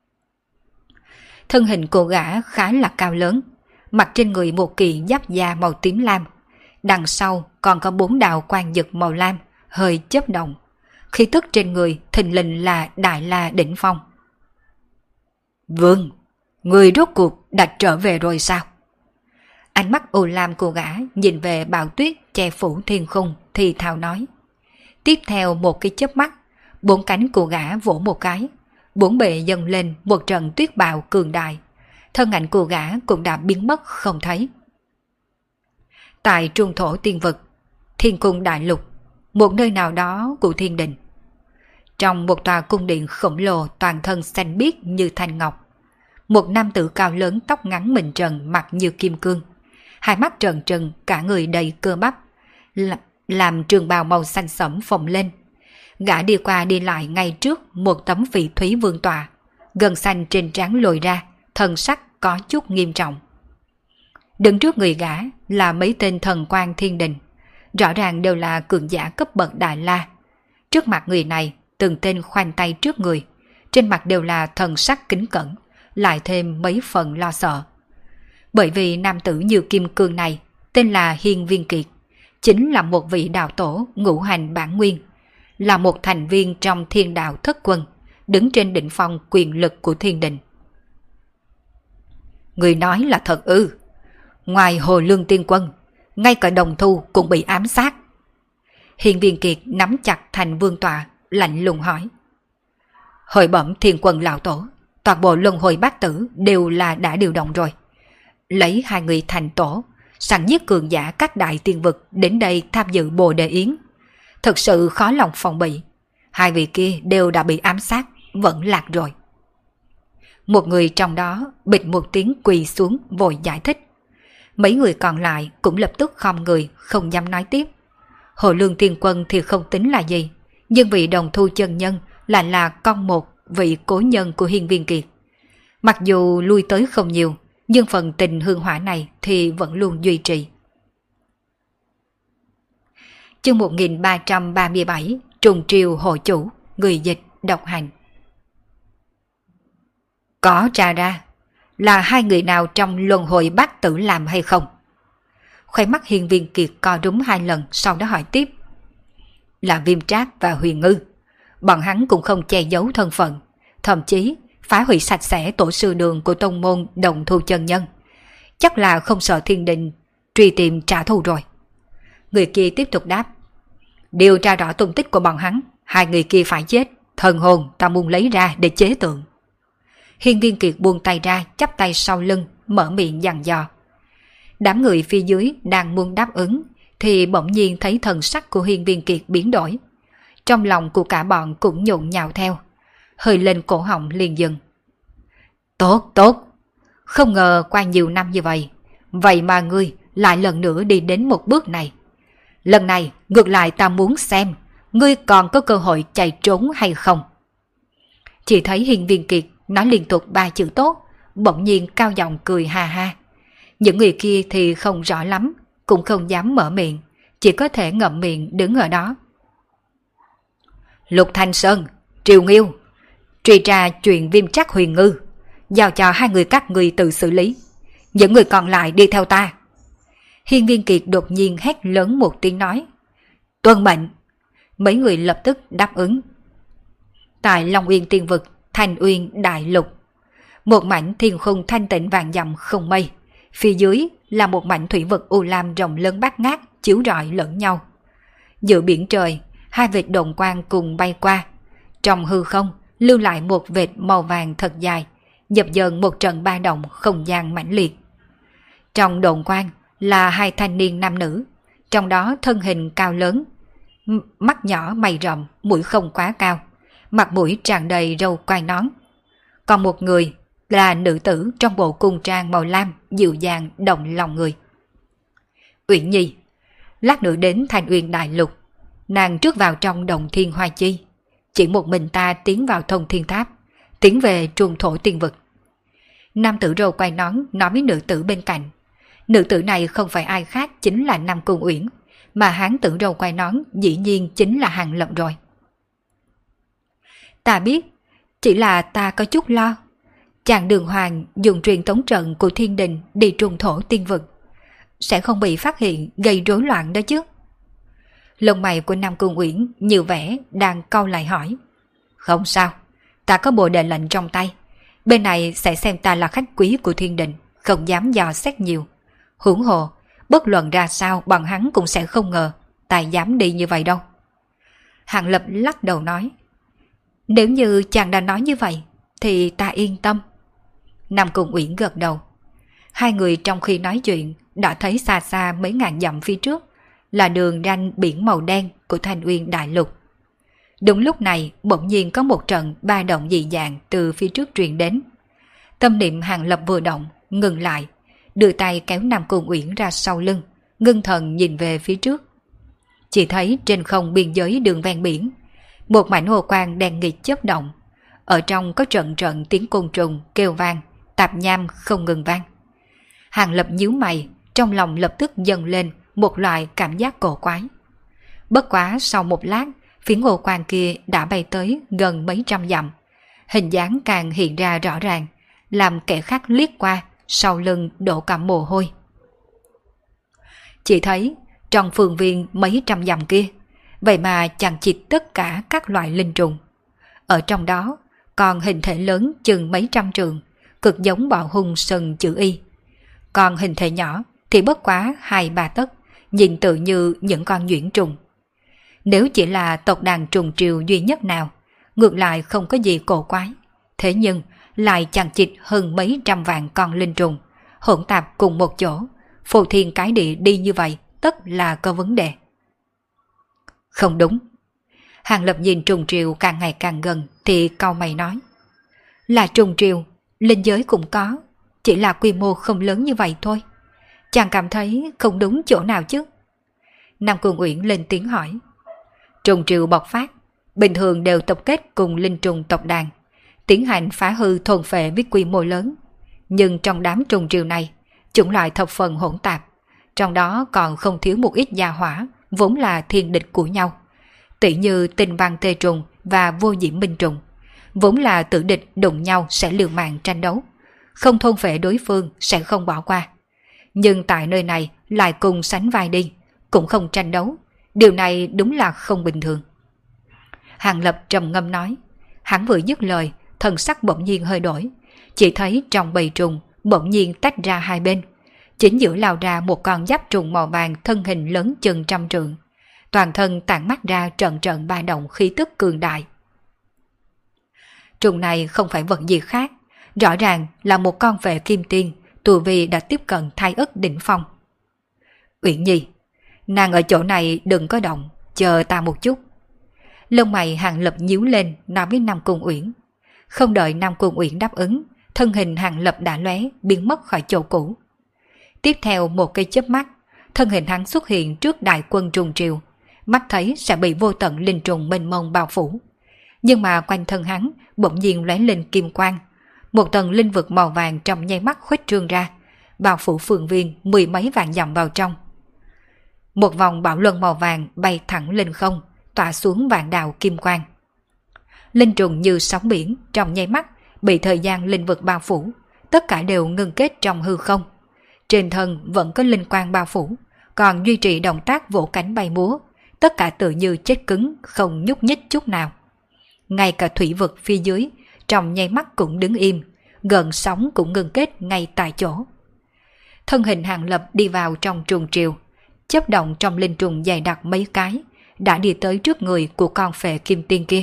Thân hình cô gã khá là cao lớn, mặc trên người một kiện giáp da màu tím lam, đằng sau còn có bốn đạo quang dực màu lam hơi chớp động, khí tức trên người thình lình là Đại La đỉnh phong. Vương, người rốt cuộc đã trở về rồi sao? Ánh mắt u lam của gã nhìn về bão tuyết che phủ thiên khung thì thào nói. Tiếp theo một cái chớp mắt, bốn cánh của gã vỗ một cái, bốn bề dâng lên một trận tuyết bão cường đại, thân ảnh của gã cũng đã biến mất không thấy. Tại trung thổ tiên vực, thiên cung đại lục, một nơi nào đó của thiên đình, trong một tòa cung điện khổng lồ toàn thân xanh biếc như thanh ngọc, một nam tử cao lớn tóc ngắn mịn trần mặt như kim cương, hai mắt trần trừng, cả người đầy cơ bắp, làm trường bào màu xanh sẫm phồng lên. Gã đi qua đi lại ngay trước một tấm phỉ thúy vương tọa, gân xanh trên trán lồi ra, thần sắc có chút nghiêm trọng. Đứng trước người gã là mấy tên thần quan thiên đình, rõ ràng đều là cường giả cấp bậc Đại La. Trước mặt người này, từng tên khoanh tay trước người, trên mặt đều là thần sắc kính cẩn, lại thêm mấy phần lo sợ. Bởi vì nam tử như kim cương này tên là Hiên Viên Kiệt, chính là một vị đạo tổ ngũ hành bản nguyên, là một thành viên trong thiên đạo thất quân, đứng trên đỉnh phong quyền lực của thiên đình. Người nói là thật ư? Ngoài Hồ Lương Tiên Quân, ngay cả Đồng Thu cũng bị ám sát. Hiên Viên Kiệt nắm chặt thành vương tọa, lạnh lùng hỏi. Hội bẩm thiên quân lão tổ, toàn bộ luân hồi bát tử đều là đã điều động rồi. Lấy hai người thành tổ, sẵn giết cường giả các đại tiên vực đến đây tham dự bồ đề yến. Thật sự khó lòng phòng bị. Hai vị kia đều đã bị ám sát, vẫn lạc rồi. Một người trong đó bịch một tiếng quỳ xuống vội giải thích. Mấy người còn lại cũng lập tức khom người, không dám nói tiếp. Hồ Lương Tiên Quân thì không tính là gì, nhưng vị Đồng Thu chân nhân lại là con một vị cố nhân của Hiên Viên Kiệt. Mặc dù lui tới không nhiều, nhưng phần tình hương hỏa này thì vẫn luôn duy trì. Chương một nghìn ba trăm ba mươi bảy, Trùng Triều Hộ Chủ, người dịch độc hành. Có tra ra là hai người nào trong luân hồi bát tử làm hay không? Khóe mắt Hiên Viên Kiệt co rúm hai lần, sau đó hỏi tiếp. Là Viêm Trác và Huyền Ngư. Bọn hắn cũng không che giấu thân phận, thậm chí phá hủy sạch sẽ tổ sư đường của tông môn Đồng Thu chân nhân. Chắc là không sợ thiên đình truy tìm trả thù rồi. Người kia tiếp tục đáp. Điều tra rõ tung tích của bọn hắn, hai người kia phải chết, thần hồn ta muốn lấy ra để chế tượng. Hiên Viên Kiệt buông tay ra, chắp tay sau lưng, mở miệng dặn dò. Đám người phía dưới đang muốn đáp ứng, thì bỗng nhiên thấy thần sắc của Hiên Viên Kiệt biến đổi. Trong lòng của cả bọn cũng nhộn nhạo theo, hơi lên cổ họng liền dừng. Tốt, tốt, không ngờ qua nhiều năm như vậy, vậy mà ngươi lại lần nữa đi đến một bước này. Lần này ngược lại ta muốn xem ngươi còn có cơ hội chạy trốn hay không. Chỉ thấy Hiên Viên Kiệt nói liên tục ba chữ tốt, bỗng nhiên cao giọng cười ha ha. Những người kia thì không rõ lắm, cũng không dám mở miệng, chỉ có thể ngậm miệng đứng ở đó. Lục Thanh Sơn, Triều Nghiêu, truy tra chuyện Viêm Trác Huyền Ngư, giao cho hai người các người tự xử lý. Những người còn lại đi theo ta. Hiên Viên Kiệt đột nhiên hét lớn một tiếng nói. Tuân mệnh. Mấy người lập tức đáp ứng. Tại Long Uyên Tiên Vực, Thanh Uyên Đại Lục, một mảnh thiên khung thanh tịnh vàng dặm không mây, phía dưới là một mảnh thủy vực u lam rộng lớn bát ngát chiếu rọi lẫn nhau. Giữa biển trời, hai vệt độn quang cùng bay qua, trong hư không lưu lại một vệt màu vàng thật dài, dập dờn một trận ba động không gian mãnh liệt. Trong độn quang là hai thanh niên nam nữ, trong đó thân hình cao lớn, mắt nhỏ mày rậm, mũi không quá cao, mặt mũi tràn đầy râu quai nón. Còn một người là nữ tử trong bộ cung trang màu lam, dịu dàng động lòng người. Uyển Nhi, lát nữa đến Thanh Uyên Đại Lục, nàng trước vào trong Đồng Thiên Hoa Chi, chỉ một mình ta tiến vào Thông Thiên Tháp, tiến về Trung Thổ Tiên Vực. Nam tử râu quai nón nói với nữ tử bên cạnh. Nữ tử này không phải ai khác chính là Nam Cung Uyển, mà hán tử râu quai nón dĩ nhiên chính là Hàng Lập rồi. Ta biết, chỉ là ta có chút lo. Chàng Đường Hoàng dùng truyền tống trận của thiên đình đi trùng thổ tiên vực, sẽ không bị phát hiện gây rối loạn đó chứ. Lông mày của Nam Cung Uyển như vẻ đang cau lại hỏi. Không sao, ta có bộ đề lệnh trong tay. Bên này sẽ xem ta là khách quý của thiên đình, không dám dò xét nhiều. Huống hồ, bất luận ra sao bọn hắn cũng sẽ không ngờ ta dám đi như vậy đâu. Hàng Lập lắc đầu nói. Nếu như chàng đã nói như vậy thì ta yên tâm. Nam Cung Uyển gật đầu. Hai người trong khi nói chuyện đã thấy xa xa mấy ngàn dặm phía trước là đường ranh biển màu đen của Thanh Uyên Đại Lục. Đúng lúc này bỗng nhiên có một trận ba động dị dạng từ phía trước truyền đến. Tâm niệm Hàng Lập vừa động, ngừng lại, đưa tay kéo Nam Cung Uyển ra sau lưng, ngưng thần nhìn về phía trước. Chỉ thấy trên không biên giới đường ven biển, một mảnh hồ quang đen nghịt chớp động. Ở trong có trận trận tiếng côn trùng kêu vang, tạp nham không ngừng vang. Hàng Lập nhíu mày, trong lòng lập tức dâng lên một loại cảm giác cổ quái. Bất quá sau một lát, phiến hồ quang kia đã bay tới gần mấy trăm dặm. Hình dáng càng hiện ra rõ ràng, làm kẻ khác liếc qua, sau lưng đổ cả mồ hôi. Chỉ thấy trong phương viên mấy trăm dặm kia, vậy mà chằng chịt tất cả các loại linh trùng. Ở trong đó còn hình thể lớn chừng mấy trăm trượng, cực giống bọ hung sừng chữ Y. Còn hình thể nhỏ thì bất quá hai ba tấc, nhìn tự như những con nhuyễn trùng. Nếu chỉ là tộc đàn trùng triều duy nhất nào, ngược lại không có gì cổ quái. Thế nhưng lại chằng chịt hơn mấy trăm vạn con linh trùng, hỗn tạp cùng một chỗ, phù thiên cái địa đi như vậy, tất là có vấn đề. Không đúng. Hàng Lập nhìn trùng triều càng ngày càng gần thì cau mày nói. Là trùng triều, linh giới cũng có, chỉ là quy mô không lớn như vậy thôi. Chàng cảm thấy không đúng chỗ nào chứ? Nam Cung Uyển lên tiếng hỏi. Trùng triều bộc phát, bình thường đều tập kết cùng linh trùng tộc đàn, tiến hành phá hư thôn phệ với quy mô lớn. Nhưng trong đám trùng triều này, chủng loại thập phần hỗn tạp, trong đó còn không thiếu một ít gia hỏa, vốn là thiên địch của nhau. Tỷ như tinh văn tê trùng và vô diễm minh trùng, vốn là tử địch đụng nhau sẽ liều mạng tranh đấu, không thôn phệ đối phương sẽ không bỏ qua. Nhưng tại nơi này lại cùng sánh vai đi, cũng không tranh đấu. Điều này đúng là không bình thường. Hàng Lập trầm ngâm nói. Hắn vừa dứt lời, thần sắc bỗng nhiên hơi đổi. Chỉ thấy trong bầy trùng bỗng nhiên tách ra hai bên. Chính giữa lao ra một con giáp trùng màu vàng thân hình lớn chừng trăm trượng. Toàn thân tản mắt ra trận trận ba động khí tức cường đại. Trùng này không phải vật gì khác, rõ ràng là một con vệ kim tiên, tu vi đã tiếp cận thai ức đỉnh phong. Uyển Nhi, nàng ở chỗ này đừng có động, chờ ta một chút. Lông mày Hàng Lập nhíu lên nói với Nam Cung Uyển. Không đợi Nam Cung Uyển đáp ứng, thân hình Hàng Lập đã lóe biến mất khỏi chỗ cũ. Tiếp theo một cái chớp mắt, thân hình hắn xuất hiện trước đại quân trùng triều, mắt thấy sẽ bị vô tận linh trùng mênh mông bao phủ. Nhưng mà quanh thân hắn bỗng nhiên lóe lên kim quang, một tầng linh vực màu vàng trong nháy mắt khuếch trương ra, bao phủ phương viên mười mấy vạn dặm vào trong. Một vòng bảo luân màu vàng bay thẳng lên không, tỏa xuống vạn đạo kim quang. Linh trùng như sóng biển trong nháy mắt bị thời gian linh vực bao phủ, tất cả đều ngưng kết trong hư không. Trên thân vẫn có linh quang bao phủ, còn duy trì động tác vỗ cánh bay múa, tất cả tự như chết cứng, không nhúc nhích chút nào. Ngay cả thủy vực phía dưới trong nháy mắt cũng đứng im, gần sóng cũng ngưng kết ngay tại chỗ. Thân hình Hàng Lập đi vào trong trùng triều, chớp động trong linh trùng dày đặc mấy cái, đã đi tới trước người của con phệ kim tiên kia.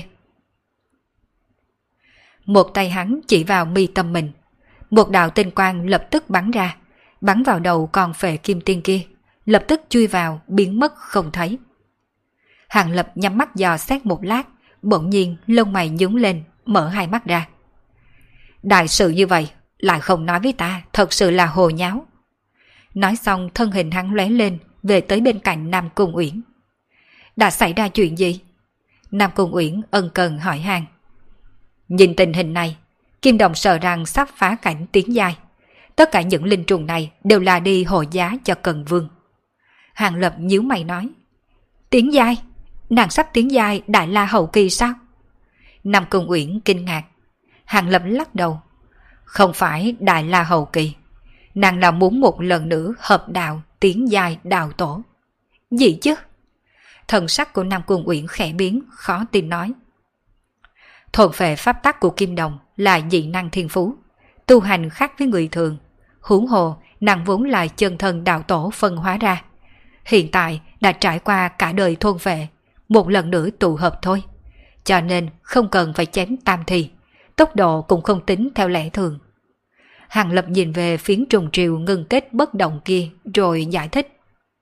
Một tay hắn chỉ vào mi tâm mình, một đạo tinh quang lập tức bắn ra, bắn vào đầu con phệ kim tiên kia, lập tức chui vào biến mất không thấy. Hàng Lập nhắm mắt dò xét một lát, bỗng nhiên lông mày nhướng lên, mở hai mắt ra. Đại sự như vậy lại không nói với ta, thật sự là hồ nháo. Nói xong thân hình hắn lóe lên, về tới bên cạnh Nam Cung Uyển. Đã xảy ra chuyện gì? Nam Cung Uyển ân cần hỏi han. Nhìn tình hình này, Kim Đồng sợ rằng sắp phá cảnh tiến giai. Tất cả những linh trùng này đều là đi hộ giá cho Cần Vương. Hàng Lập nhíu mày nói. Tiến giai? Nàng sắp tiến giai Đại La hậu kỳ sao? Nam Cung Uyển kinh ngạc. Hàng Lập lắc đầu. Không phải Đại La hậu kỳ, nàng là muốn một lần nữa hợp đạo tiến giai đạo tổ. Gì chứ? Thần sắc của Nam Cung Uyển khẽ biến, khó tin nói. Thôn phệ pháp tắc của Kim Đồng là dị năng thiên phú, tu hành khác với người thường. Huống hồ, nàng vốn là chân thân đạo tổ phân hóa ra. Hiện tại đã trải qua cả đời thôn phệ, một lần nữa tụ hợp thôi. Cho nên không cần phải chém tam thi, tốc độ cũng không tính theo lẽ thường. Hàng Lập nhìn về phiến trùng triều ngưng kết bất động kia rồi giải thích.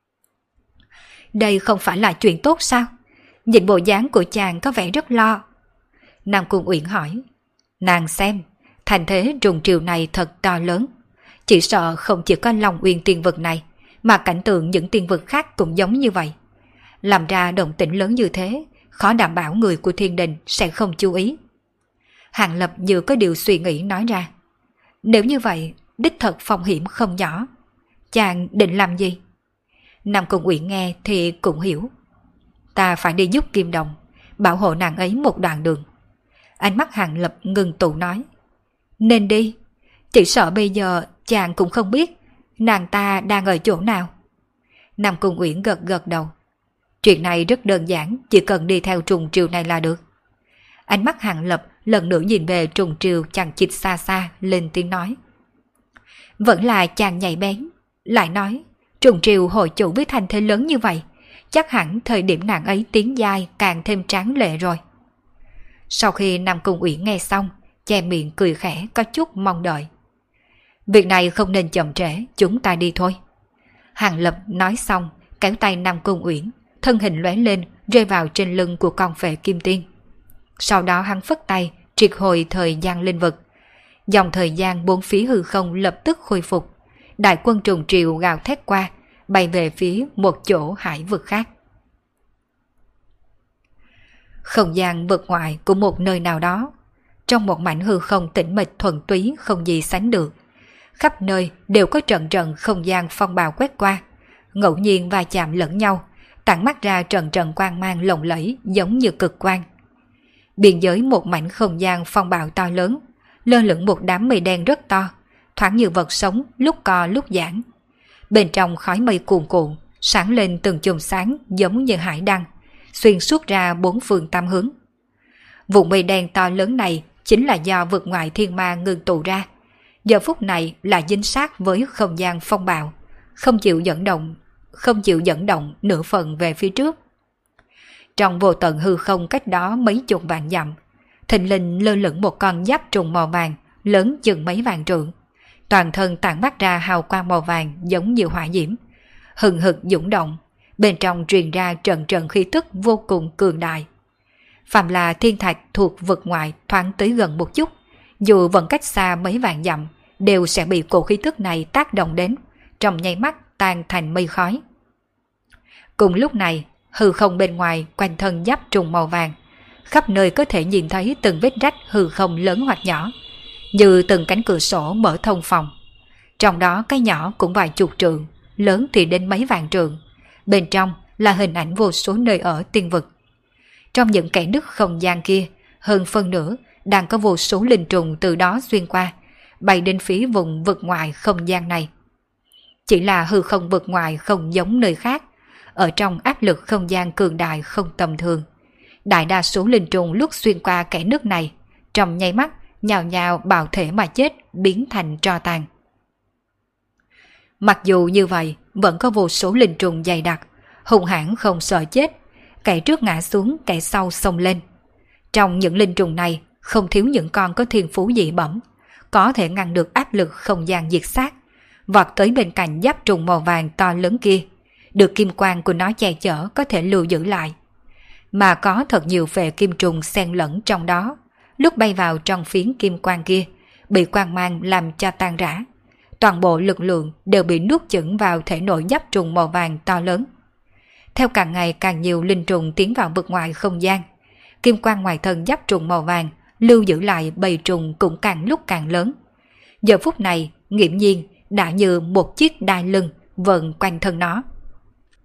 Đây không phải là chuyện tốt sao? Nhìn bộ dáng của chàng có vẻ rất lo. Nam Cung Uyển hỏi. Nàng xem, thành thế trùng triều này thật to lớn. Chỉ sợ không chỉ có Long Uyên tiên vực này, mà cảnh tượng những tiên vực khác cũng giống như vậy. Làm ra động tĩnh lớn như thế, khó đảm bảo người của thiên đình sẽ không chú ý. Hàng Lập như có điều suy nghĩ nói ra. Nếu như vậy, đích thật phong hiểm không nhỏ. Chàng định làm gì? Nam Cung Uyển nghe thì cũng hiểu. Ta phải đi giúp Kim Đồng, bảo hộ nàng ấy một đoạn đường. Ánh mắt Hàng Lập ngừng tụ nói. Nên đi, chỉ sợ bây giờ chàng cũng không biết nàng ta đang ở chỗ nào. Nam Cung Uyển gật gật đầu. Chuyện này rất đơn giản, chỉ cần đi theo trùng triều này là được. Ánh mắt Hàng Lập lần nữa nhìn về trùng triều chằng chịt xa xa, lên tiếng nói. Vẫn là chàng nhạy bén, lại nói, trùng triều hội chủ với thành thế lớn như vậy, chắc hẳn thời điểm nàng ấy tiến giai càng thêm tráng lệ rồi. Sau khi Nam Cung Uyển nghe xong, che miệng cười khẽ có chút mong đợi. Việc này không nên chậm trễ, chúng ta đi thôi. Hàng Lập nói xong, kéo tay Nam Cung Uyển, thân hình lóe lên, rơi vào trên lưng của con phệ kim tiên. Sau đó hắn phất tay, triệt hồi thời gian linh vực. Dòng thời gian bốn phía hư không lập tức khôi phục. Đại quân trùng triều gào thét qua, bay về phía một chỗ hải vực khác. Không gian vực ngoại của một nơi nào đó, trong một mảnh hư không tĩnh mịch thuần túy không gì sánh được. Khắp nơi đều có trận trận không gian phong bào quét qua, ngẫu nhiên va chạm lẫn nhau, tản mắt ra trận trận quang mang lộng lẫy giống như cực quang. Biên giới một mảnh không gian phong bạo to lớn, lơ lửng một đám mây đen rất to, thoáng như vật sống lúc co lúc giãn. Bên trong khói mây cuồn cuộn, sáng lên từng chùm sáng giống như hải đăng, xuyên suốt ra bốn phương tám hướng. Vùng mây đen to lớn này chính là do vực ngoại thiên ma ngưng tụ ra. Giờ phút này là dính sát với không gian phong bạo, không chịu dẫn động, không chịu dẫn động nửa phần về phía trước. Trong vô tận hư không cách đó mấy chục vạn dặm, thình lình lơ lửng một con giáp trùng màu vàng lớn chừng mấy vạn trượng, toàn thân tản mát ra hào quang màu vàng giống như hỏa diễm, hừng hực dũng động, bên trong truyền ra trận trận khí tức vô cùng cường đại. Phàm là thiên thạch thuộc vực ngoại thoáng tới gần một chút, dù vẫn cách xa mấy vạn dặm, đều sẽ bị cổ khí tức này tác động đến, trong nháy mắt tan thành mây khói. Cùng lúc này, hư không bên ngoài quanh thân giáp trùng màu vàng, khắp nơi có thể nhìn thấy từng vết rách hư không lớn hoặc nhỏ, như từng cánh cửa sổ mở thông phòng. Trong đó cái nhỏ cũng vài chục trượng, lớn thì đến mấy vạn trượng. Bên trong là hình ảnh vô số nơi ở tiên vực. Trong những kẽ nứt không gian kia, hơn phân nửa đang có vô số linh trùng từ đó xuyên qua, bay đến phía vùng vực ngoài không gian này. Chỉ là hư không vực ngoài không giống nơi khác, ở trong áp lực không gian cường đại không tầm thường. Đại đa số linh trùng lúc xuyên qua kẽ nứt này, trong nháy mắt nhào nhào bào thể mà chết, biến thành tro tàn. Mặc dù như vậy, vẫn có vô số linh trùng dày đặc, hung hãn không sợ chết, kẻ trước ngã xuống, kẻ sau xông lên. Trong những linh trùng này, không thiếu những con có thiên phú dị bẩm, có thể ngăn được áp lực không gian diệt sát, vọt tới bên cạnh giáp trùng màu vàng to lớn kia, được kim quang của nó che chở có thể lưu giữ lại. Mà có thật nhiều phệ kim trùng xen lẫn trong đó, lúc bay vào trong phiến kim quang kia, bị quang mang làm cho tan rã. Toàn bộ lực lượng đều bị nuốt chửng vào thể nội giáp trùng màu vàng to lớn. Theo càng ngày càng nhiều linh trùng tiến vào vực ngoài không gian, kim quang ngoài thân giáp trùng màu vàng lưu giữ lại bầy trùng cũng càng lúc càng lớn. Giờ phút này, nghiễm nhiên đã như một chiếc đai lưng vần quanh thân nó.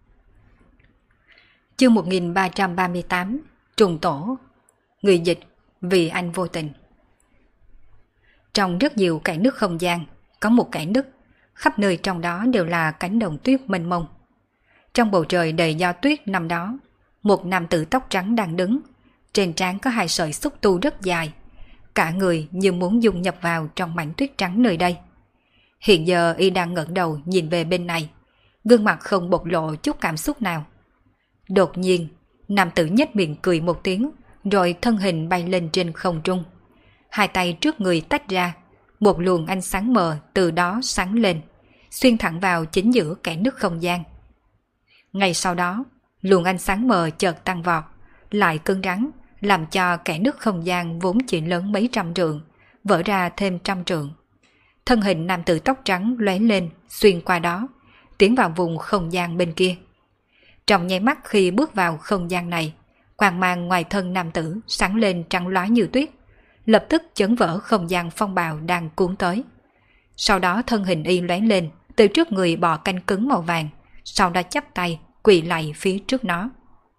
Chương một nghìn ba trăm ba mươi tám, Trùng Tổ. Người dịch vì anh vô tình. Trong rất nhiều kẽ nứt không gian, có một kẽ nứt, khắp nơi trong đó đều là cánh đồng tuyết mênh mông. Trong bầu trời đầy gió tuyết năm đó, một nam tử tóc trắng đang đứng, trên trán có hai sợi xúc tu rất dài, cả người như muốn dung nhập vào trong mảnh tuyết trắng nơi đây. Hiện giờ y đang ngẩng đầu nhìn về bên này, gương mặt không bộc lộ chút cảm xúc nào. Đột nhiên, nam tử nhếch miệng cười một tiếng, rồi thân hình bay lên trên không trung. Hai tay trước người tách ra, một luồng ánh sáng mờ từ đó sáng lên, xuyên thẳng vào chính giữa kẽ nứt không gian. Ngay sau đó, luồng ánh sáng mờ chợt tăng vọt, lại cứng rắn, làm cho kẽ nứt không gian vốn chỉ lớn mấy trăm trượng, vỡ ra thêm trăm trượng. Thân hình nam tử tóc trắng lóe lên, xuyên qua đó, tiến vào vùng không gian bên kia. Trong nháy mắt khi bước vào không gian này, quang mang ngoài thân nam tử sáng lên trắng lóa như tuyết, lập tức chấn vỡ không gian phong bào đang cuốn tới. Sau đó thân hình y lóe lên, từ trước người bò canh cứng màu vàng, sau đó chắp tay, quỳ lạy phía trước nó.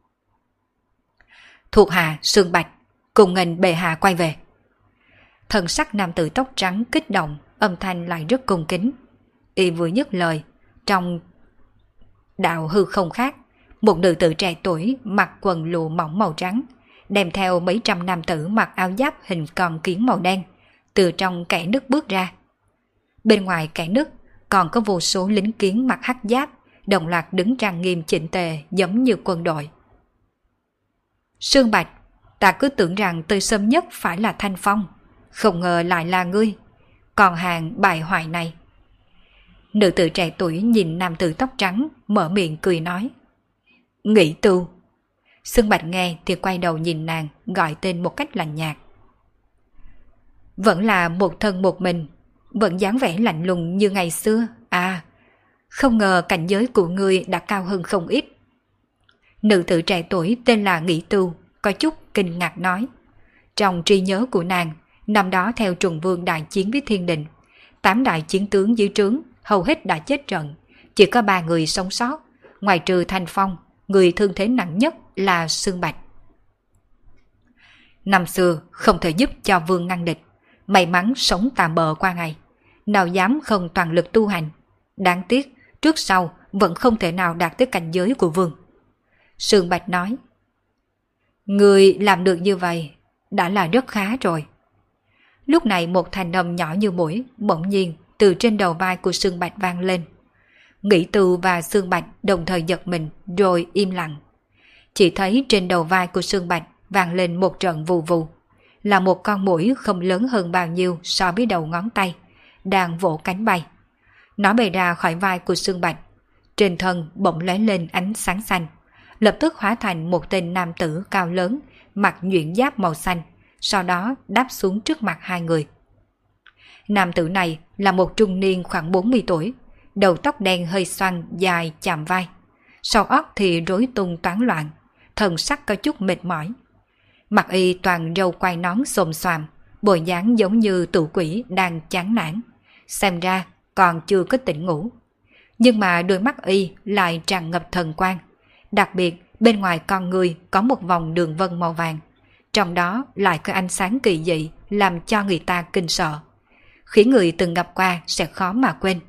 Thuộc hạ Sương Bạch, cùng nghênh bệ hạ quay về. Thần sắc nam tử tóc trắng kích động, âm thanh lại rất cung kính. Y vừa dứt lời, trong đạo hư không khác, một nữ tử trẻ tuổi mặc quần lụa mỏng màu trắng, đem theo mấy trăm nam tử mặc áo giáp hình con kiến màu đen, từ trong kẽ nứt bước ra. Bên ngoài kẽ nứt còn có vô số lính kiến mặc hắc giáp, đồng loạt đứng trang nghiêm chỉnh tề giống như quân đội. Sương Bạch, ta cứ tưởng rằng tới sớm nhất phải là Thanh Phong, không ngờ lại là ngươi, còn hàng bại hoại này. Nữ tử trẻ tuổi nhìn nam tử tóc trắng, mở miệng cười nói. Nghĩ tu. Sương Bạch nghe thì quay đầu nhìn nàng, gọi tên một cách lạnh nhạt. Vẫn là một thân một mình, vẫn dáng vẻ lạnh lùng như ngày xưa. À, không ngờ cảnh giới của ngươi đã cao hơn không ít. Nữ tử trẻ tuổi tên là Nghĩ Tu, có chút kinh ngạc nói. Trong trí nhớ của nàng, năm đó theo Trùng Vương đại chiến với Thiên Đình, tám đại chiến tướng dưới trướng hầu hết đã chết trận, chỉ có ba người sống sót, ngoài trừ Thanh Phong, người thương thế nặng nhất là Sương Bạch. Năm xưa không thể giúp cho Vương ngăn địch, may mắn sống tạm bợ qua ngày, nào dám không toàn lực tu hành. Đáng tiếc, trước sau vẫn không thể nào đạt tới cảnh giới của Vương. Sương Bạch nói, người làm được như vậy đã là rất khá rồi. Lúc này một thanh âm nhỏ như mũi bỗng nhiên từ trên đầu vai của Sương Bạch vang lên. Nghĩ Từ và Sương Bạch đồng thời giật mình rồi im lặng. Chỉ thấy trên đầu vai của Sương Bạch vang lên một trận vù vù, là một con muỗi không lớn hơn bao nhiêu so với đầu ngón tay, đang vỗ cánh bay. Nó bay ra khỏi vai của Sương Bạch, trên thân bỗng lóe lên ánh sáng xanh, lập tức hóa thành một tên nam tử cao lớn, mặc nhuyễn giáp màu xanh, sau đó đáp xuống trước mặt hai người. Nam tử này là một trung niên khoảng bốn mươi tuổi, đầu tóc đen hơi xoăn dài chạm vai, sau óc thì rối tung toán loạn, thần sắc có chút mệt mỏi. Mặt y toàn râu quai nón xồm xoàm, bộ dáng giống như tử quỷ đang chán nản, xem ra còn chưa có tỉnh ngủ. Nhưng mà đôi mắt y lại tràn ngập thần quang, đặc biệt bên ngoài con người có một vòng đường vân màu vàng, trong đó lại có ánh sáng kỳ dị làm cho người ta kinh sợ, khiến người từng gặp qua sẽ khó mà quên.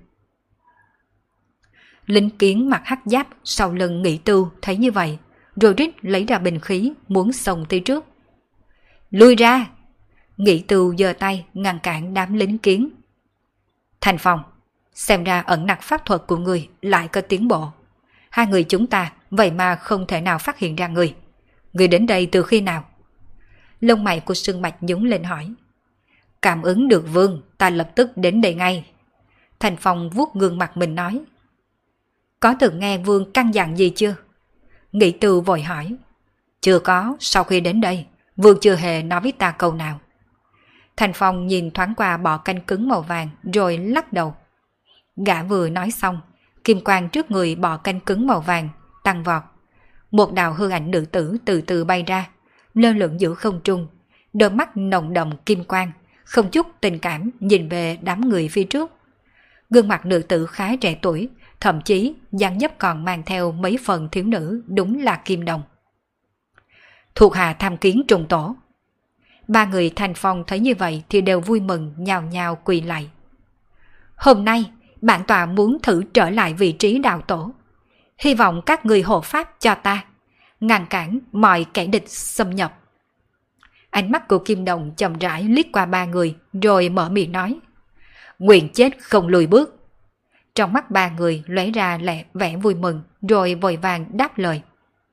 Lính kiến mặc hắc giáp sau lưng Nghĩ Tu thấy như vậy, rồi rít lấy ra bình khí muốn xông tới trước. Lui ra! Nghĩ Tu giơ tay ngăn cản đám lính kiến. Thanh Phong, xem ra ẩn nặc pháp thuật của người lại có tiến bộ. Hai người chúng ta vậy mà không thể nào phát hiện ra người. Người đến đây từ khi nào? Lông mày của Sương Bạch nhướng lên hỏi. Cảm ứng được Vương, ta lập tức đến đây ngay. Thanh Phong vuốt gương mặt mình nói. Có từng nghe Vương căn dặn gì chưa? Nghĩ Từ vội hỏi. Chưa có, sau khi đến đây, Vương chưa hề nói với ta câu nào. Thanh Phong nhìn thoáng qua bọ canh cứng màu vàng rồi lắc đầu. Gã vừa nói xong, kim quang trước người bọ canh cứng màu vàng tăng vọt. Một đạo hư ảnh nữ tử từ từ bay ra, lơ lửng giữa không trung, đôi mắt nồng đậm kim quang, không chút tình cảm nhìn về đám người phía trước. Gương mặt nữ tử khá trẻ tuổi, thậm chí dáng dấp còn mang theo mấy phần thiếu nữ, đúng là kim đồng. Thuộc hạ tham kiến trùng tổ. Ba người Thành Phong thấy như vậy thì đều vui mừng nhào nhào quỳ lạy. Hôm nay, bản tọa muốn thử trở lại vị trí đạo tổ. Hy vọng các người hộ pháp cho ta, ngăn cản mọi kẻ địch xâm nhập. Ánh mắt của Kim Đồng chậm rãi liếc qua ba người rồi mở miệng nói. Nguyện chết không lùi bước. Trong mắt ba người lóe ra lẹ vẻ vui mừng rồi vội vàng đáp lời.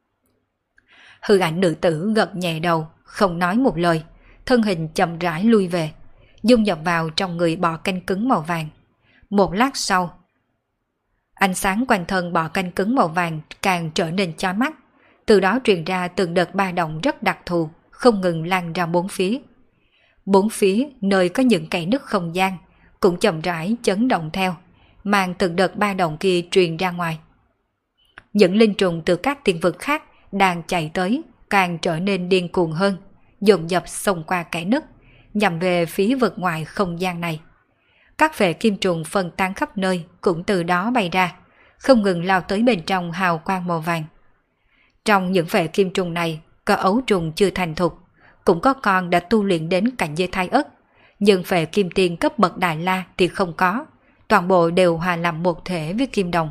Hư ảnh nữ tử gật nhẹ đầu, không nói một lời, thân hình chậm rãi lui về, dung nhập vào trong người bọ canh cứng màu vàng. Một lát sau, ánh sáng quanh thân bọ canh cứng màu vàng càng trở nên chói mắt, từ đó truyền ra từng đợt ba động rất đặc thù, không ngừng lan ra bốn phía. Bốn phía nơi có những kẽ nứt không gian cũng chậm rãi chấn động theo, mang từng đợt ba động kia truyền ra ngoài. Những linh trùng từ các tiên vực khác đang chạy tới càng trở nên điên cuồng hơn, dồn dập xông qua kẽ nứt, nhằm về phía vực ngoài không gian này. Các phệ kim trùng phân tán khắp nơi cũng từ đó bay ra, không ngừng lao tới bên trong hào quang màu vàng. Trong những phệ kim trùng này, có ấu trùng chưa thành thục, cũng có con đã tu luyện đến cảnh giới thai ất, nhưng phệ kim tiên cấp bậc Đại La thì không có, toàn bộ đều hòa làm một thể với Kim Đồng.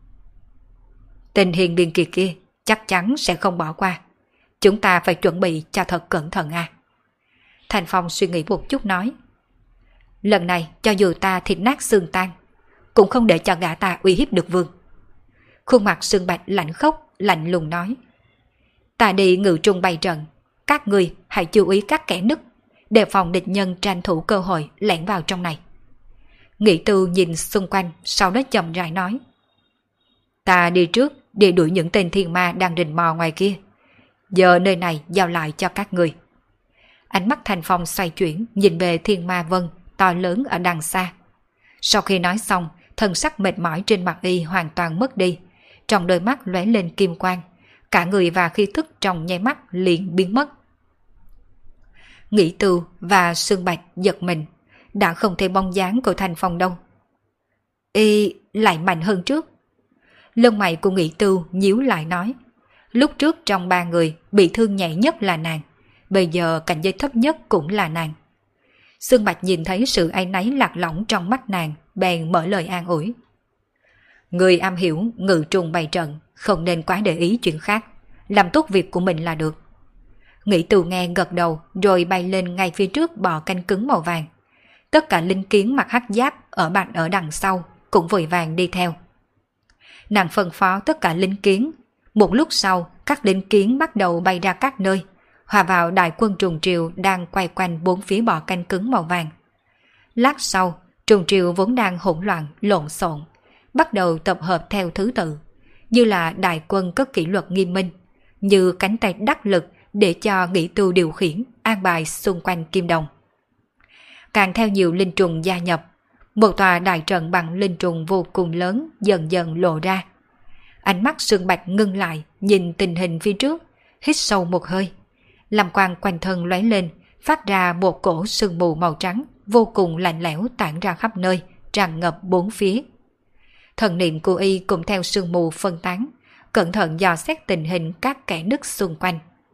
Tình hình biên kỳ kia chắc chắn sẽ không bỏ qua, chúng ta phải chuẩn bị cho thật cẩn thận à. Thành Phong suy nghĩ một chút nói. Lần này cho dù ta thịt nát xương tan, cũng không để cho gã ta uy hiếp được vương. Khuôn mặt Sương Bạch lạnh khốc, lạnh lùng nói. Ta đi ngự trung bày trận, các người hãy chú ý các kẽ nứt, đề phòng địch nhân tranh thủ cơ hội lẻn vào trong này. Nghĩ Tư nhìn xung quanh, sau đó chậm rãi nói. Ta đi trước để đuổi những tên thiên ma đang rình mò ngoài kia. Giờ nơi này giao lại cho các người. Ánh mắt Thành Phong xoay chuyển, nhìn về thiên ma vân to lớn ở đằng xa. Sau khi nói xong, thần sắc mệt mỏi trên mặt y hoàn toàn mất đi, trong đôi mắt lóe lên kim quang, cả người và khí thức trong nháy mắt liền biến mất. Nghĩ Tư và Sương Bạch giật mình, đã không thấy bóng dáng của Thành Phong đâu. Y lại mạnh hơn trước. Lông mày của Nghĩ Tư nhíu lại nói. Lúc trước trong ba người bị thương nhẹ nhất là nàng, bây giờ cảnh giới thấp nhất cũng là nàng. Sương Bạch nhìn thấy sự áy náy lạc lõng trong mắt nàng, bèn mở lời an ủi. Người am hiểu ngự trùng bày trận, không nên quá để ý chuyện khác, làm tốt việc của mình là được. Nghĩ Tư nghe gật đầu rồi bay lên ngay phía trước bò canh cứng màu vàng. Tất cả linh kiến mặc hắc giáp ở bạn ở đằng sau cũng vội vàng đi theo. Nàng phân phó tất cả linh kiến. Một lúc sau, các linh kiến bắt đầu bay ra các nơi, hòa vào đại quân trùng triều đang quay quanh bốn phía bò canh cứng màu vàng. Lát sau, trùng triều vốn đang hỗn loạn, lộn xộn, bắt đầu tập hợp theo thứ tự, như là đại quân có kỷ luật nghiêm minh, như cánh tay đắc lực để cho Nghĩ Tư điều khiển, an bài xung quanh Kim Đồng. Càng theo nhiều linh trùng gia nhập, một tòa đại trận bằng linh trùng vô cùng lớn dần dần lộ ra. Ánh mắt Sương Bạch ngưng lại, nhìn tình hình phía trước, hít sâu một hơi. Lam quang quanh thân lóe lên, phát ra một cổ sương mù màu trắng, vô cùng lạnh lẽo tản ra khắp nơi, tràn ngập bốn phía. Thần niệm của y cũng theo sương mù phân tán, cẩn thận dò xét tình hình các kẽ nứt xung quanh.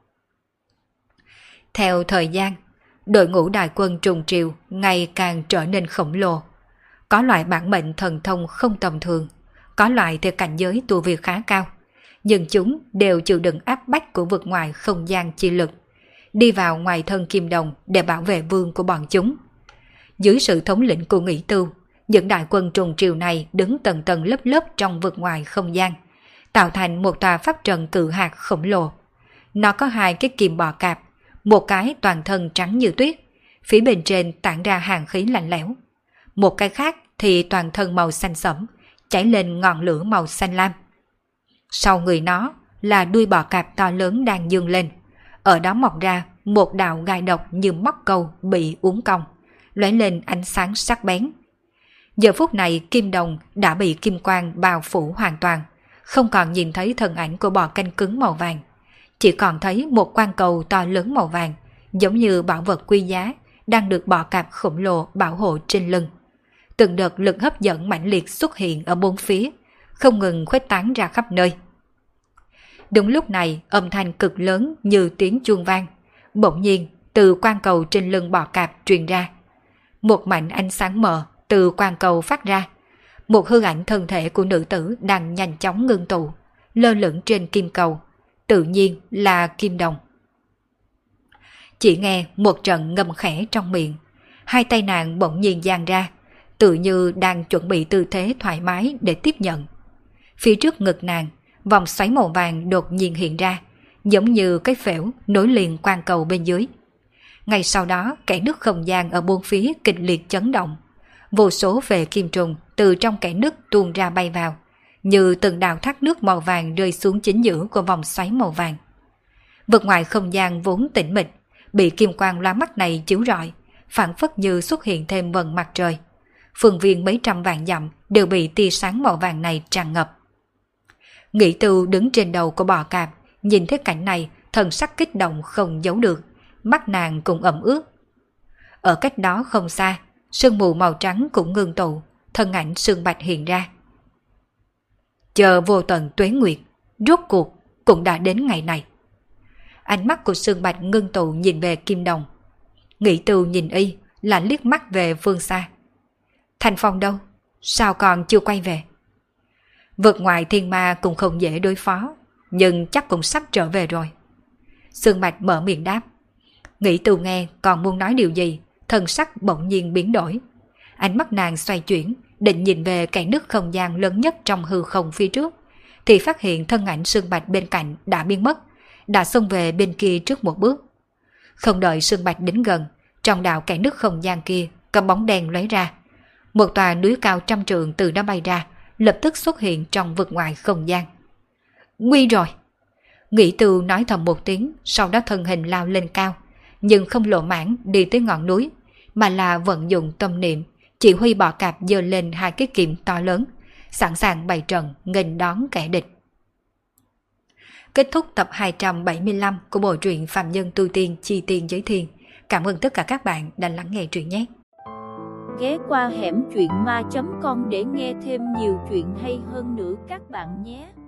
Theo thời gian, đội ngũ đại quân trùng triều ngày càng trở nên khổng lồ. Có loại bản mệnh thần thông không tầm thường, có loại theo cảnh giới tu vi khá cao, nhưng chúng đều chịu đựng áp bách của vực ngoài không gian chi lực, đi vào ngoài thân Kim Đồng để bảo vệ vương của bọn chúng. Dưới sự thống lĩnh của Nghĩ Tư, những đại quân trùng triều này đứng tầng tầng lớp lớp trong vực ngoài không gian, tạo thành một tòa pháp trận cự hạt khổng lồ. Nó có hai cái kim bò cạp, một cái toàn thân trắng như tuyết, phía bên trên tản ra hàn khí lạnh lẽo. Một cái khác thì toàn thân màu xanh sẫm, chảy lên ngọn lửa màu xanh lam. Sau người nó là đuôi bò cạp to lớn đang dương lên, ở đó mọc ra một đạo gai độc như móc câu bị uốn cong, lóe lên ánh sáng sắc bén. Giờ phút này Kim Đồng đã bị kim quang bao phủ hoàn toàn, không còn nhìn thấy thân ảnh của bò canh cứng màu vàng, chỉ còn thấy một quan cầu to lớn màu vàng, giống như bảo vật quý giá, đang được bò cạp khổng lồ bảo hộ trên lưng. Từng đợt lực hấp dẫn mãnh liệt xuất hiện ở bốn phía, không ngừng khuếch tán ra khắp nơi. Đúng lúc này, âm thanh cực lớn như tiếng chuông vang, bỗng nhiên từ quan cầu trên lưng bò cạp truyền ra. Một mảnh ánh sáng mờ từ quan cầu phát ra. Một hư ảnh thân thể của nữ tử đang nhanh chóng ngưng tụ, lơ lửng trên kim cầu, tự nhiên là Kim Đồng. Chỉ nghe một trận ngâm khẽ trong miệng, hai tay nàng bỗng nhiên dang ra, tự như đang chuẩn bị tư thế thoải mái để tiếp nhận. Phía trước ngực nàng, vòng xoáy màu vàng đột nhiên hiện ra, giống như cái phễu nối liền quan cầu bên dưới. Ngay sau đó, kẽ nứt không gian ở bốn phía kịch liệt chấn động. Vô số về kim trùng từ trong kẽ nứt tuôn ra bay vào, như từng đạo thác nước màu vàng rơi xuống chính giữa của vòng xoáy màu vàng. Vực ngoài không gian vốn tĩnh mịch, bị kim quang lóa mắt này chiếu rọi, phản phất như xuất hiện thêm vầng mặt trời. Phương viên mấy trăm vạn dặm đều bị tia sáng màu vàng này tràn ngập. Nghĩ Tư đứng trên đầu của bò cạp, nhìn thấy cảnh này, thần sắc kích động không giấu được, mắt nàng cũng ẩm ướt. Ở cách đó không xa, sương mù màu trắng cũng ngưng tụ, thân ảnh Sương Bạch hiện ra. Chờ vô tận tuế nguyệt, rốt cuộc cũng đã đến ngày này. Ánh mắt của Sương Bạch ngưng tụ nhìn về Kim Đồng. Nghĩ Tư nhìn y, là liếc mắt về phương xa. Thanh Phong đâu? Sao còn chưa quay về? Vượt ngoài thiên ma cũng không dễ đối phó, nhưng chắc cũng sắp trở về rồi. Sương Bạch mở miệng đáp. Nghĩ Tư nghe còn muốn nói điều gì, thần sắc bỗng nhiên biến đổi. Ánh mắt nàng xoay chuyển, định nhìn về kẽ nứt không gian lớn nhất trong hư không phía trước, thì phát hiện thân ảnh Sương Bạch bên cạnh đã biến mất, đã xông về bên kia trước một bước. Không đợi Sương Bạch đến gần, trong đạo kẽ nứt không gian kia có bóng đen lóe ra. Một tòa núi cao trăm trượng từ đó bay ra, lập tức xuất hiện trong vực ngoài không gian. Nguy rồi! Nghĩ Tư nói thầm một tiếng, sau đó thân hình lao lên cao, nhưng không lộ mãng đi tới ngọn núi, mà là vận dụng tâm niệm, chỉ huy bò cạp giơ lên hai cái kiềm to lớn, sẵn sàng bày trận nghênh đón kẻ địch. Kết thúc tập hai trăm bảy mươi lăm của bộ truyện Phàm Nhân Tu Tiên Chi Tiên Giới Thiên. Cảm ơn tất cả các bạn đã lắng nghe truyện nhé. Ghé qua hẻm truyện ma chấm com để nghe thêm nhiều chuyện hay hơn nữa các bạn nhé.